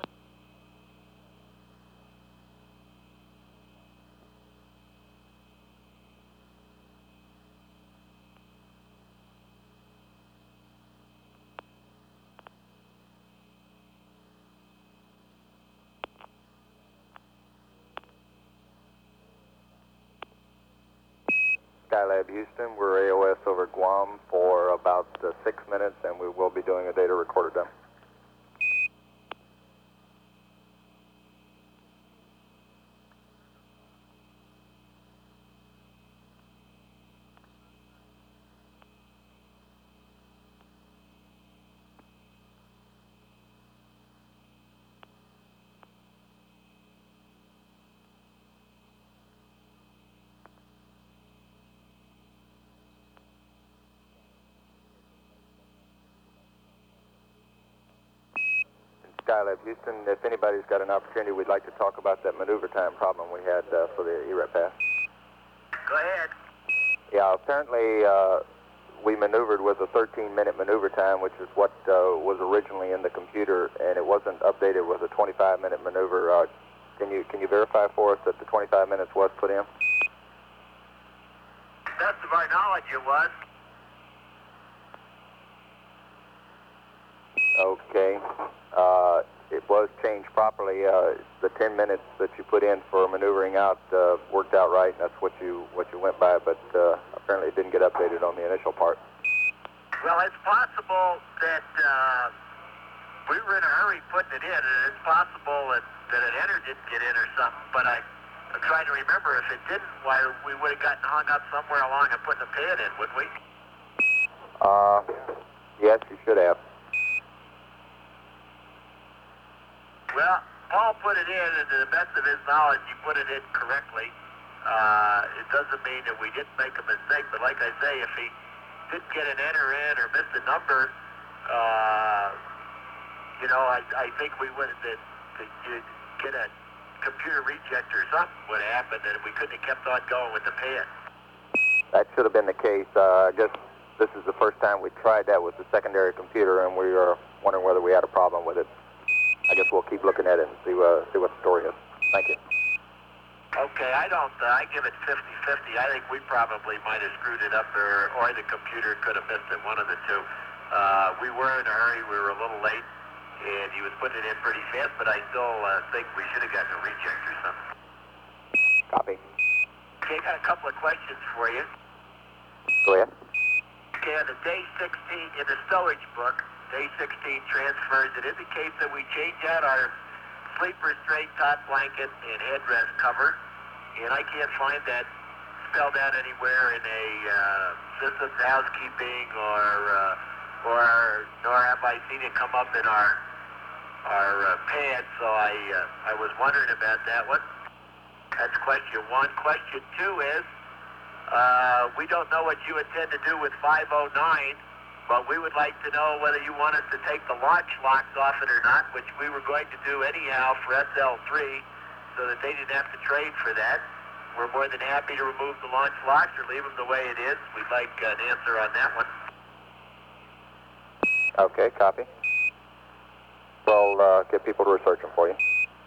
Skylab Houston, we're A O S over Guam for about uh, six minutes, and we will be doing a data recorder dump. Skylab Houston, if anybody's got an opportunity, we'd like to talk about that maneuver time problem we had uh, for the E R E P pass. Go ahead. Yeah, apparently uh, we maneuvered with a thirteen minute maneuver time, which is what uh, was originally in the computer, and it wasn't updated with a twenty-five minute maneuver. Uh, can you can you verify for us that the twenty-five minutes was put in? Best of our knowledge, it was. Okay. Uh, it was changed properly. Uh, the ten minutes that you put in for maneuvering out uh, worked out right, and that's what you what you went by, but uh, apparently it didn't get updated on the initial part. Well, it's possible that uh, we were in a hurry putting it in, and it's possible that, that an enter didn't get in or something, but I, I'm trying to remember if it didn't, why we would have gotten hung up somewhere along and putting the pad in, wouldn't we? Uh, yes, you should have. Well, Paul put it in, and to the best of his knowledge, he put it in correctly. Uh, it doesn't mean that we didn't make a mistake, but like I say, if he didn't get an enter in or missed a number, uh, you know, I, I think we would have, that, that you'd get a computer reject or something would have happened, and we couldn't have kept on going with the pad. That should have been the case. Uh, I guess this is the first time we tried that with the secondary computer, and we are wondering whether we had a problem with it. I guess we'll keep looking at it and see, uh, see what the story is. Thank you. Okay, I don't, uh, I give it fifty fifty. I think we probably might have screwed it up, or, or the computer could have missed it, one of the two. Uh, we were in a hurry, we were a little late, and he was putting it in pretty fast, but I still uh, think we should have gotten a reject or something. Copy. Okay, I got a couple of questions for you. Go ahead. Okay, on the day sixteen, in the stowage book, day sixteen transfers, it indicates that we change out our sleeper straight top blanket and headrest cover, and I can't find that spelled out anywhere in a uh, systems housekeeping or uh, or nor have I seen it come up in our our uh, pad, so I uh, I was wondering about that one. That's question one. Question two is, uh, we don't know what you intend to do with five oh nine, but we would like to know whether you want us to take the launch locks off it or not, which we were going to do anyhow for S L three, so that they didn't have to trade for that. We're more than happy to remove the launch locks or leave them the way it is. We'd like an answer on that one. Okay, copy. We'll uh, get people to research them for you.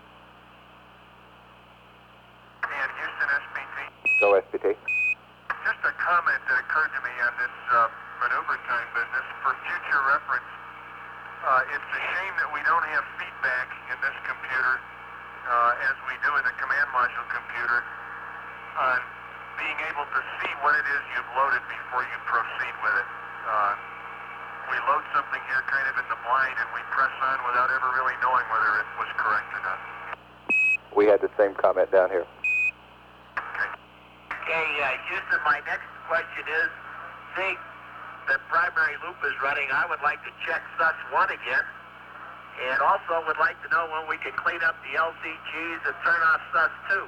And Houston S P T. Go S P T. Just a comment that occurred to me on this uh, maneuver time business. For future reference, uh, it's a shame that we don't have feedback in this computer, uh, as we do in the command module computer, on being able to see what it is you've loaded before you proceed with it. Uh, we load something here kind of in the blind, and we press on without ever really knowing whether it was correct or not. We had the same comment down here. Okay. Okay, uh, Houston, my next question is, see, the primary loop is running. I would like to check S U S one again, and also would like to know when we can clean up the L C Gs and turn off S U S two.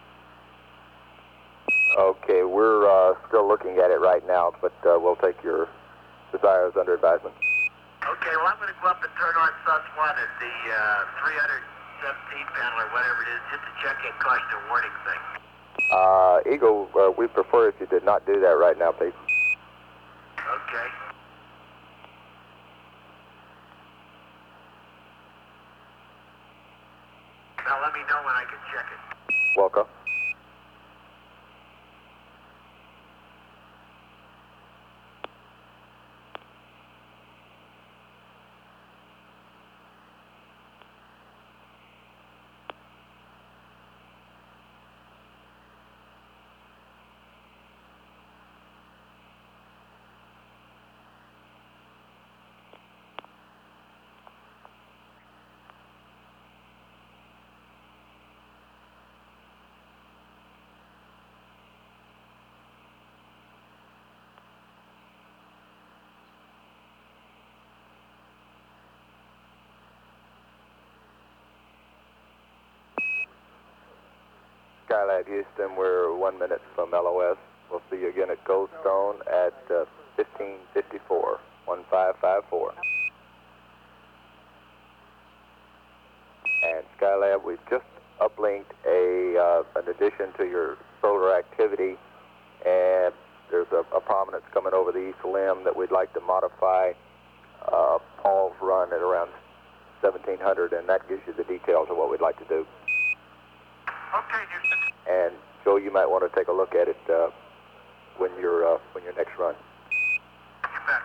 Okay, we're uh, still looking at it right now, but uh, we'll take your desires under advisement. Okay, well, I'm going to go up and turn on S U S one at the uh, three hundred seventeen panel or whatever it is, just to check that caution warning thing. Uh, Eagle, uh, we prefer if you did not do that right now, please. Okay. Now let me know when I can check it. Welcome. Skylab Houston, we're one minute from L O S. We'll see you again at Goldstone at uh, fifteen fifty-four, one five five four. And Skylab, we've just uplinked a uh, an addition to your solar activity, and there's a, a prominence coming over the east limb that we'd like to modify uh, Paul's run at around seventeen hundred, and that gives you the details of what we'd like to do. Okay, Houston. And Joe, you might want to take a look at it uh, when you're uh, when your next run. You bet.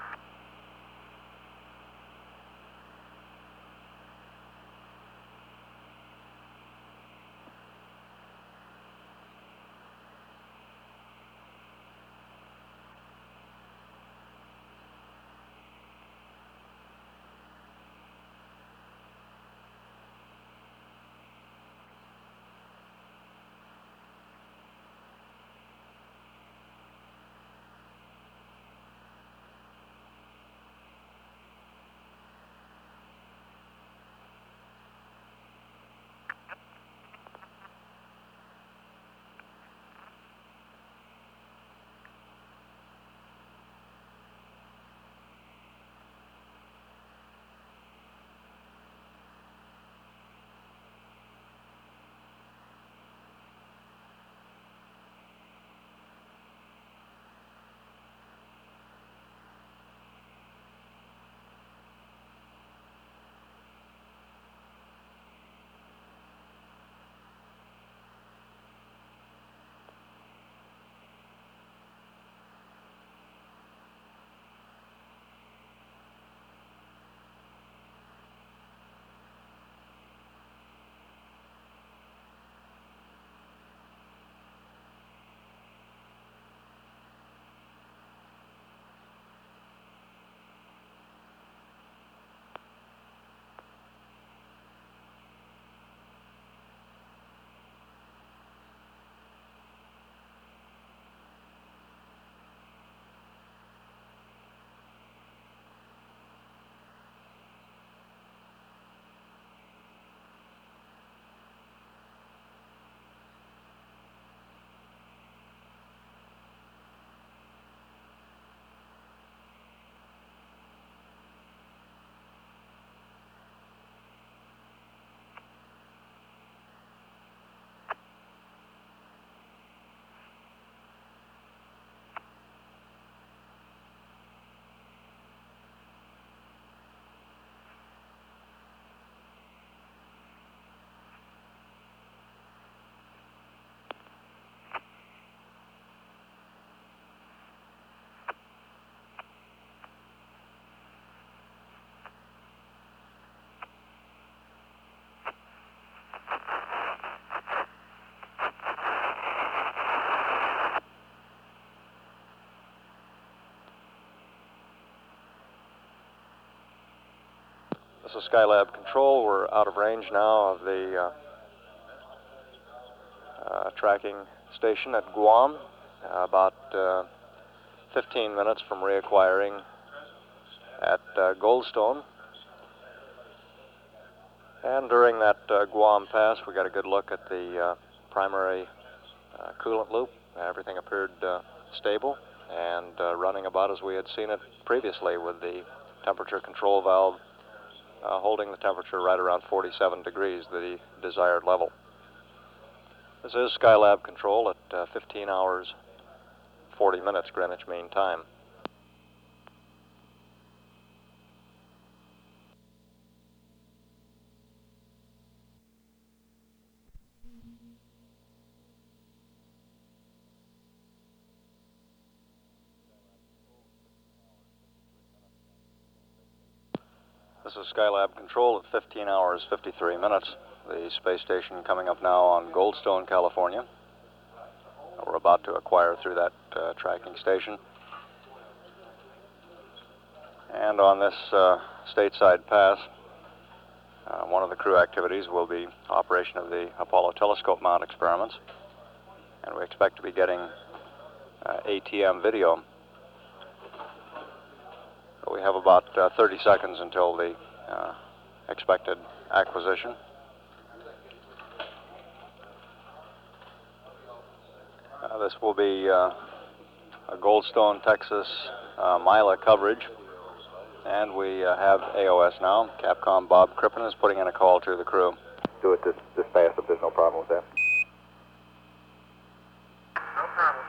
This is Skylab Control. We're out of range now of the uh, uh, tracking station at Guam, uh, about uh, fifteen minutes from reacquiring at uh, Goldstone. And during that uh, Guam pass, we got a good look at the uh, primary uh, coolant loop. Everything appeared uh, stable and uh, running about as we had seen it previously, with the temperature control valve uh, holding the temperature right around forty-seven degrees, the desired level. This is Skylab Control at uh, fifteen hours, forty minutes Greenwich Mean Time. This is Skylab Control at fifteen hours, fifty-three minutes. The space station coming up now on Goldstone, California. We're about to acquire through that uh, tracking station. And on this uh, stateside pass, uh, one of the crew activities will be operation of the Apollo telescope mount experiments. And we expect to be getting uh, A T M video. We have about uh, thirty seconds until the uh, expected acquisition. Uh, this will be uh, a Goldstone, Texas uh, Mila coverage. And we uh, have A O S now. Capcom Bob Crippen is putting in a call to the crew. Do it this, this fast if there's no problem with that. No problem.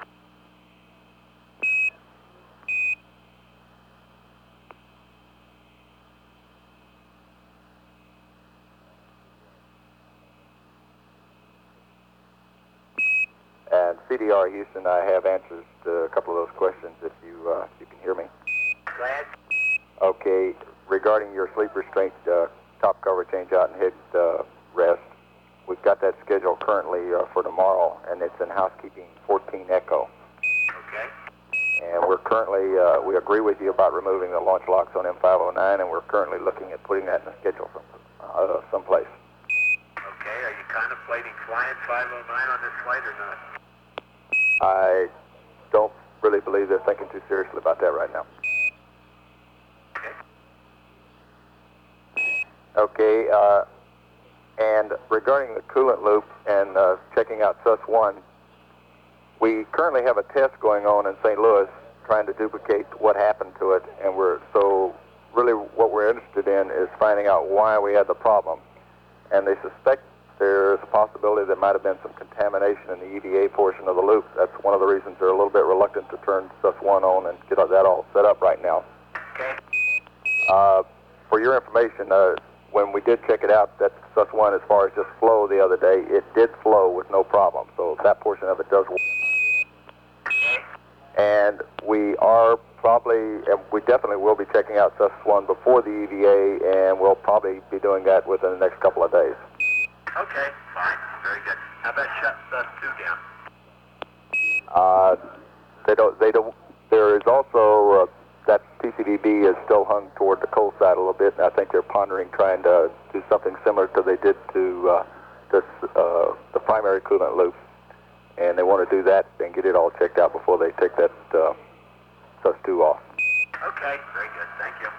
And C D R Houston, I have answers to a couple of those questions if you uh, if you can hear me. Go ahead. Okay, regarding your sleep restraint uh, top cover change out and head uh, rest, we've got that scheduled currently uh, for tomorrow, and it's in housekeeping fourteen Echo. Okay. And we're currently, uh, we agree with you about removing the launch locks on M five oh nine, and we're currently looking at putting that in the schedule some, uh, someplace. Okay, are you contemplating flying five oh nine on this flight or not? I don't really believe they're thinking too seriously about that right now. Okay, uh, and regarding the coolant loop and uh, checking out S U S one, we currently have a test going on in Saint Louis trying to duplicate what happened to it, and we're so really what we're interested in is finding out why we had the problem. And they suspect there's a possibility there might have been some contamination in the E V A portion of the loop. That's one of the reasons they're a little bit reluctant to turn S U S one on and get that all set up right now. Okay. Uh, for your information, uh, when we did check it out, that S U S one, as far as just flow the other day, it did flow with no problem. So that portion of it does work. And we are probably, and we definitely will be checking out S U S one before the E V A, and we'll probably be doing that within the next couple of days. Okay, fine. Very good. How about shut S U S two down? Uh, they don't, they don't, there is also, uh, that P C V B is still hung toward the cold side a little bit, and I think they're pondering trying to do something similar to they did to uh, this, uh, the primary coolant loop. And they want to do that and get it all checked out before they take that uh, S U S two off. Okay, very good. Thank you.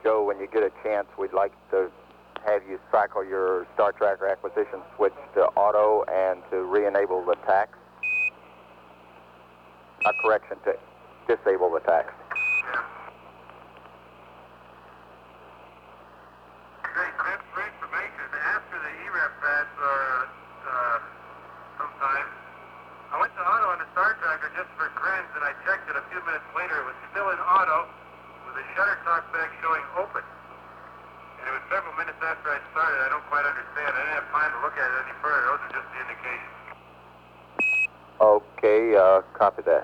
Joe, when you get a chance, we'd like to have you cycle your Star Tracker acquisition switch to auto and to re-enable the tax. A correction, to disable the tax. Great, great, for information. After the E R E P pass, uh, uh, sometime, I went to auto on the Star Tracker just for grins, and I checked it a few minutes later. It was still in auto with the shutter talkback showing open. And it was several minutes after I started. I don't quite understand. I didn't have time to look at it any further. Those are just the indications. Okay, uh, copy that.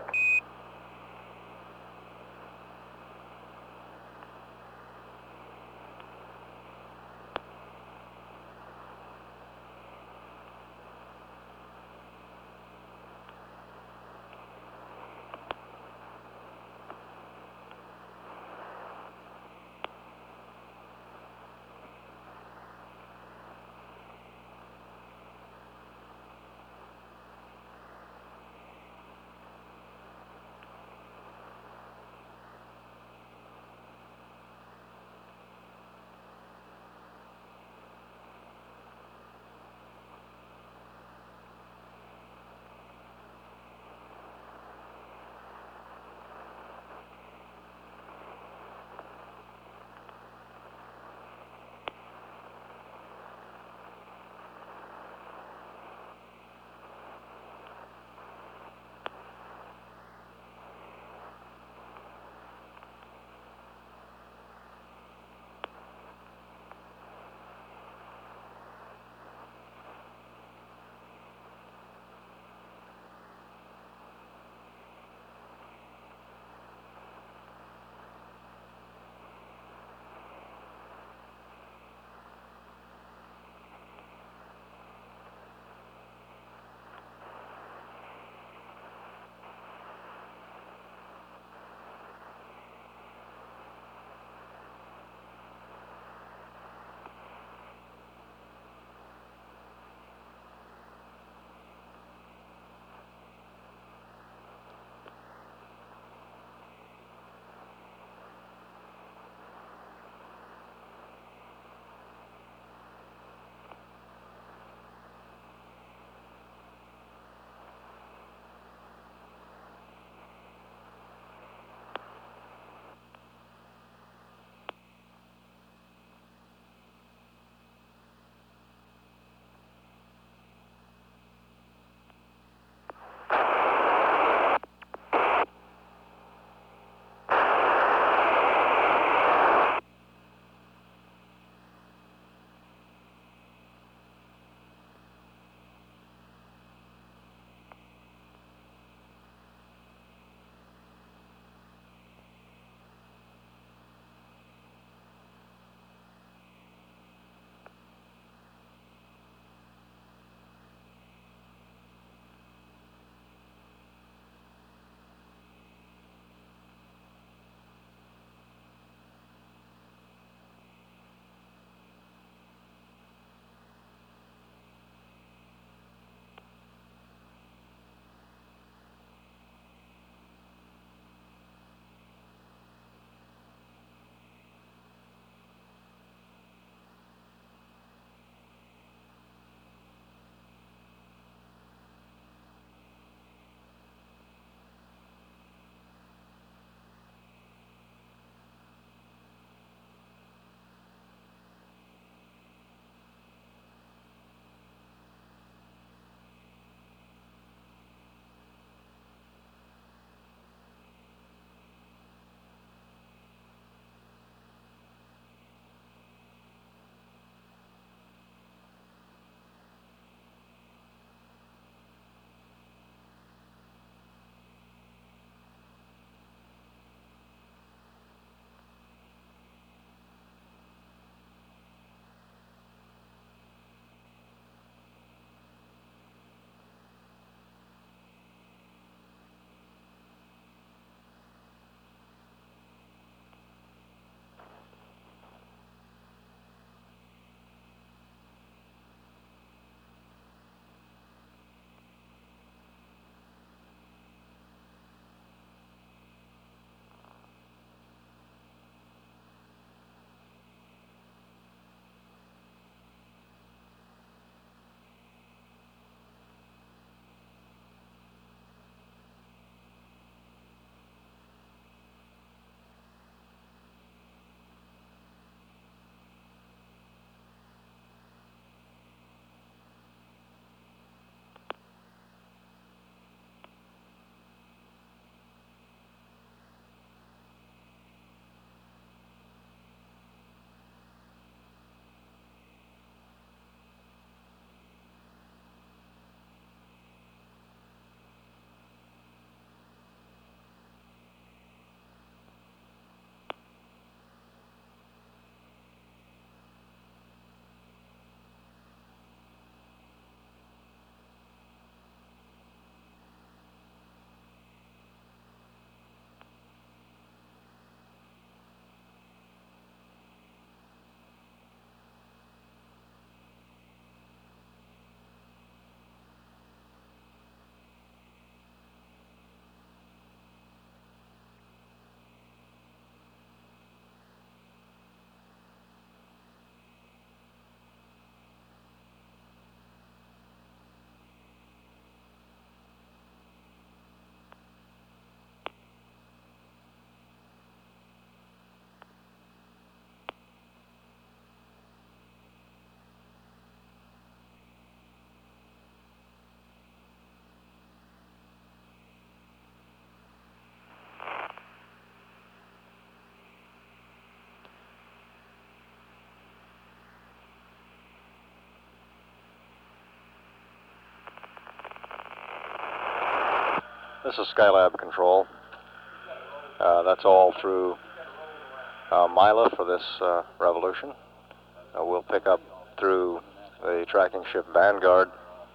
This is Skylab Control. Uh, that's all through uh, Mila for this uh, revolution. Uh, we'll pick up through the tracking ship Vanguard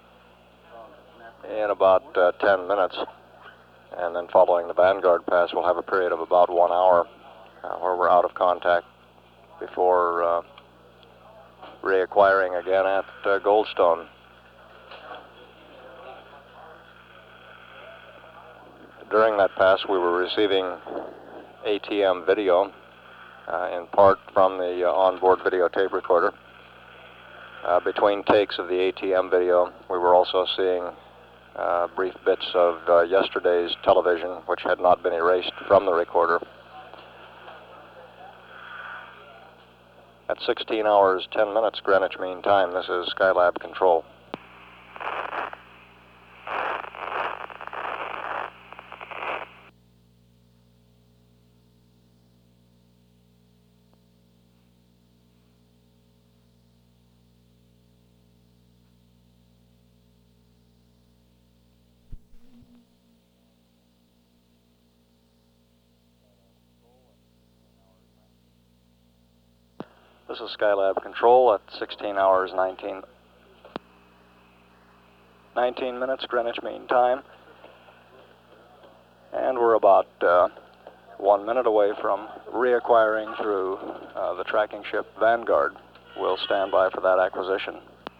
in about uh, ten minutes. And then following the Vanguard pass, we'll have a period of about one hour uh, where we're out of contact before uh, reacquiring again at uh, Goldstone. During that pass, we were receiving A T M video, uh, in part from the uh, onboard videotape recorder. Uh, between takes of the A T M video, we were also seeing uh, brief bits of uh, yesterday's television, which had not been erased from the recorder. At sixteen hours, ten minutes Greenwich Mean Time, this is Skylab Control. This is Skylab Control at sixteen hours, nineteen, nineteen minutes Greenwich Mean Time. And we're about uh, one minute away from reacquiring through uh, the tracking ship Vanguard. We'll stand by for that acquisition.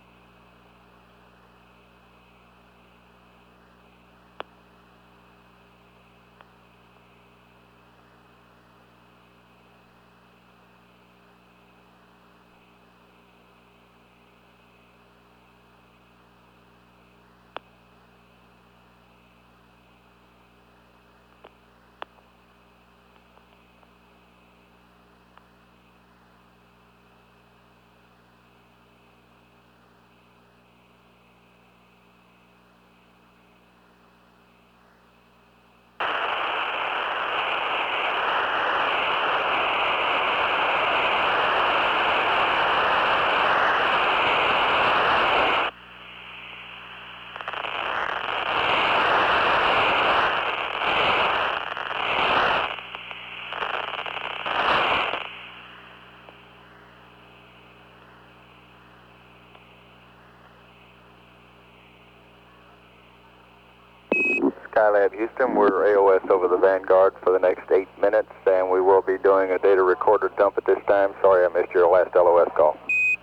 Skylab Houston, we're A O S over the Vanguard for the next eight minutes, and we will be doing a data recorder dump at this time. Sorry I missed your last L O S call.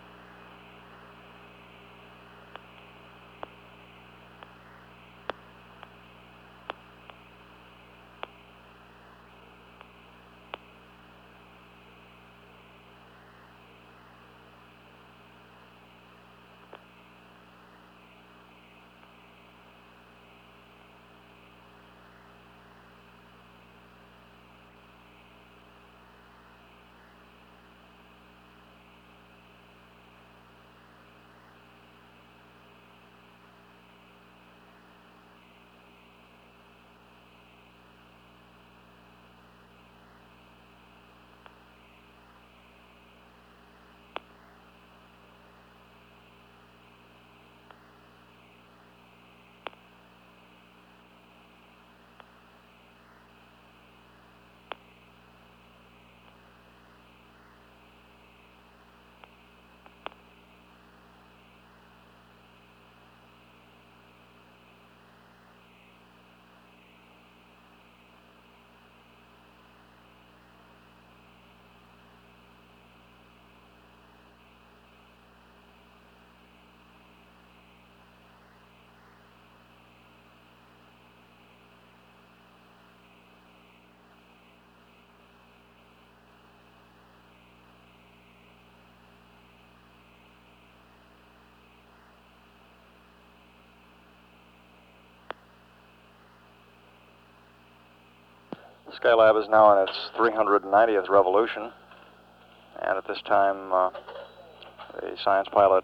Skylab is now in its three hundred ninetieth revolution, and at this time uh, the science pilot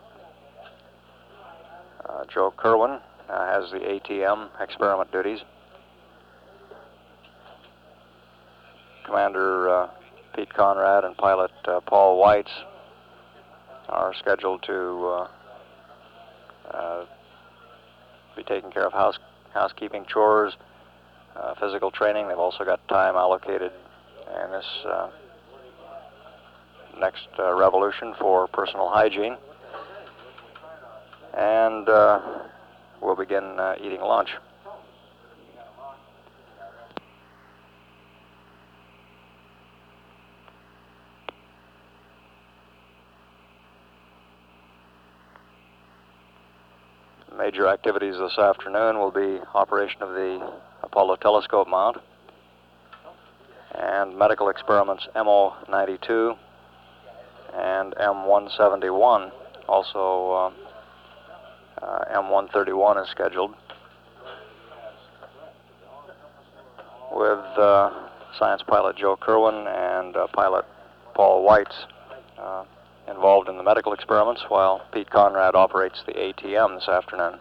uh, Joe Kerwin uh, has the A T M experiment duties. Commander uh, Pete Conrad and pilot uh, Paul Weitz are scheduled to uh, uh, be taking care of house housekeeping chores uh, physical training. They've also got time allocated in this uh, next uh, revolution for personal hygiene. And uh, we'll begin uh, eating lunch. Major activities this afternoon will be operation of the Apollo telescope mount and medical experiments M O ninety-two and M one seventy-one. Also, uh, uh, M one thirty-one is scheduled, with uh, science pilot Joe Kerwin and uh, pilot Paul Weitz uh, involved in the medical experiments, while Pete Conrad operates the A T M this afternoon.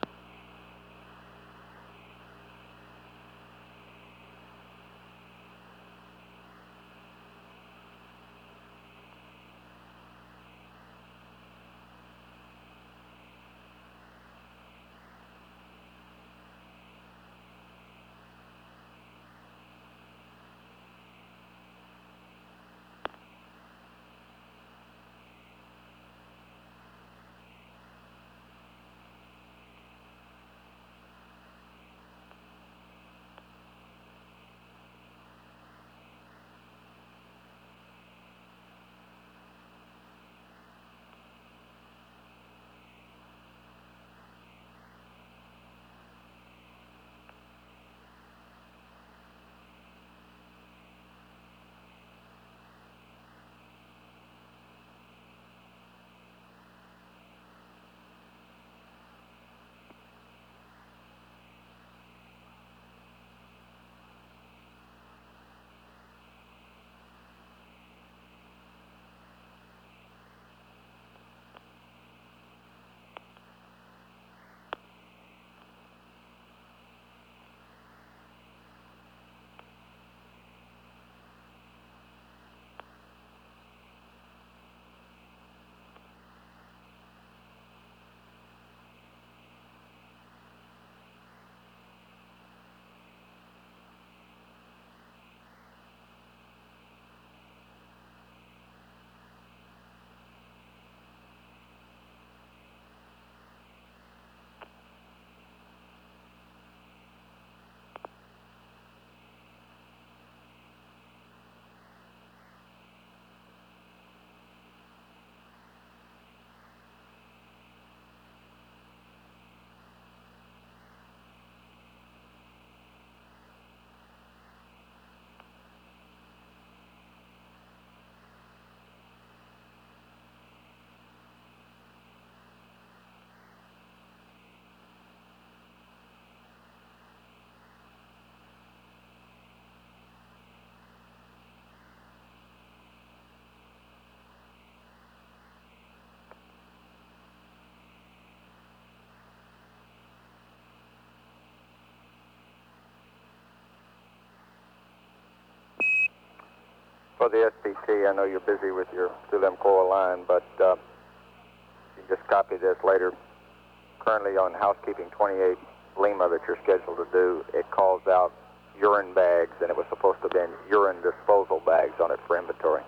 For the S P T, I know you're busy with your Zulem-Coa line, but uh, you can just copy this later. Currently on housekeeping twenty-eight Lima that you're scheduled to do, it calls out urine bags, and it was supposed to have been urine disposal bags on it for inventory.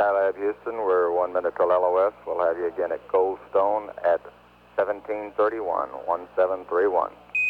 Skylab Houston, we're one minute till L O S. We'll have you again at Goldstone at seventeen thirty-one, one seven three one.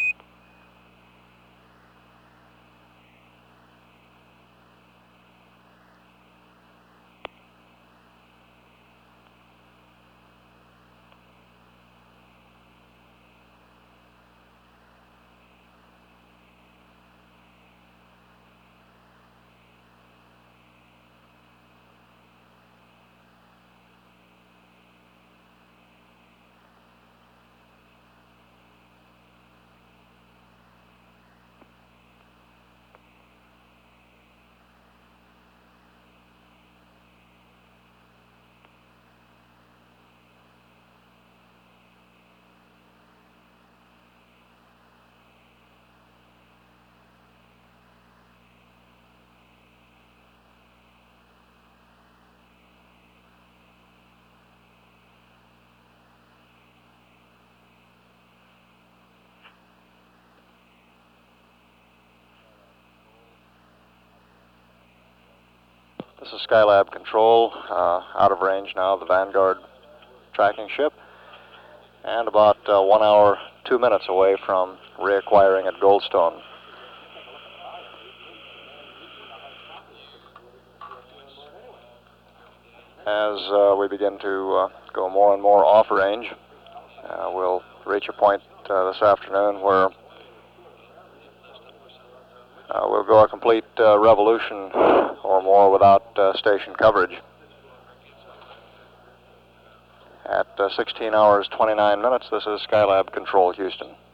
This is Skylab Control, uh, out of range now of the Vanguard tracking ship, and about uh, one hour, two minutes away from reacquiring at Goldstone. As uh, we begin to uh, go more and more off range, uh, we'll reach a point uh, this afternoon where uh, we'll go a complete uh, revolution or more without uh, station coverage. At uh, sixteen hours, twenty-nine minutes, this is Skylab Control, Houston.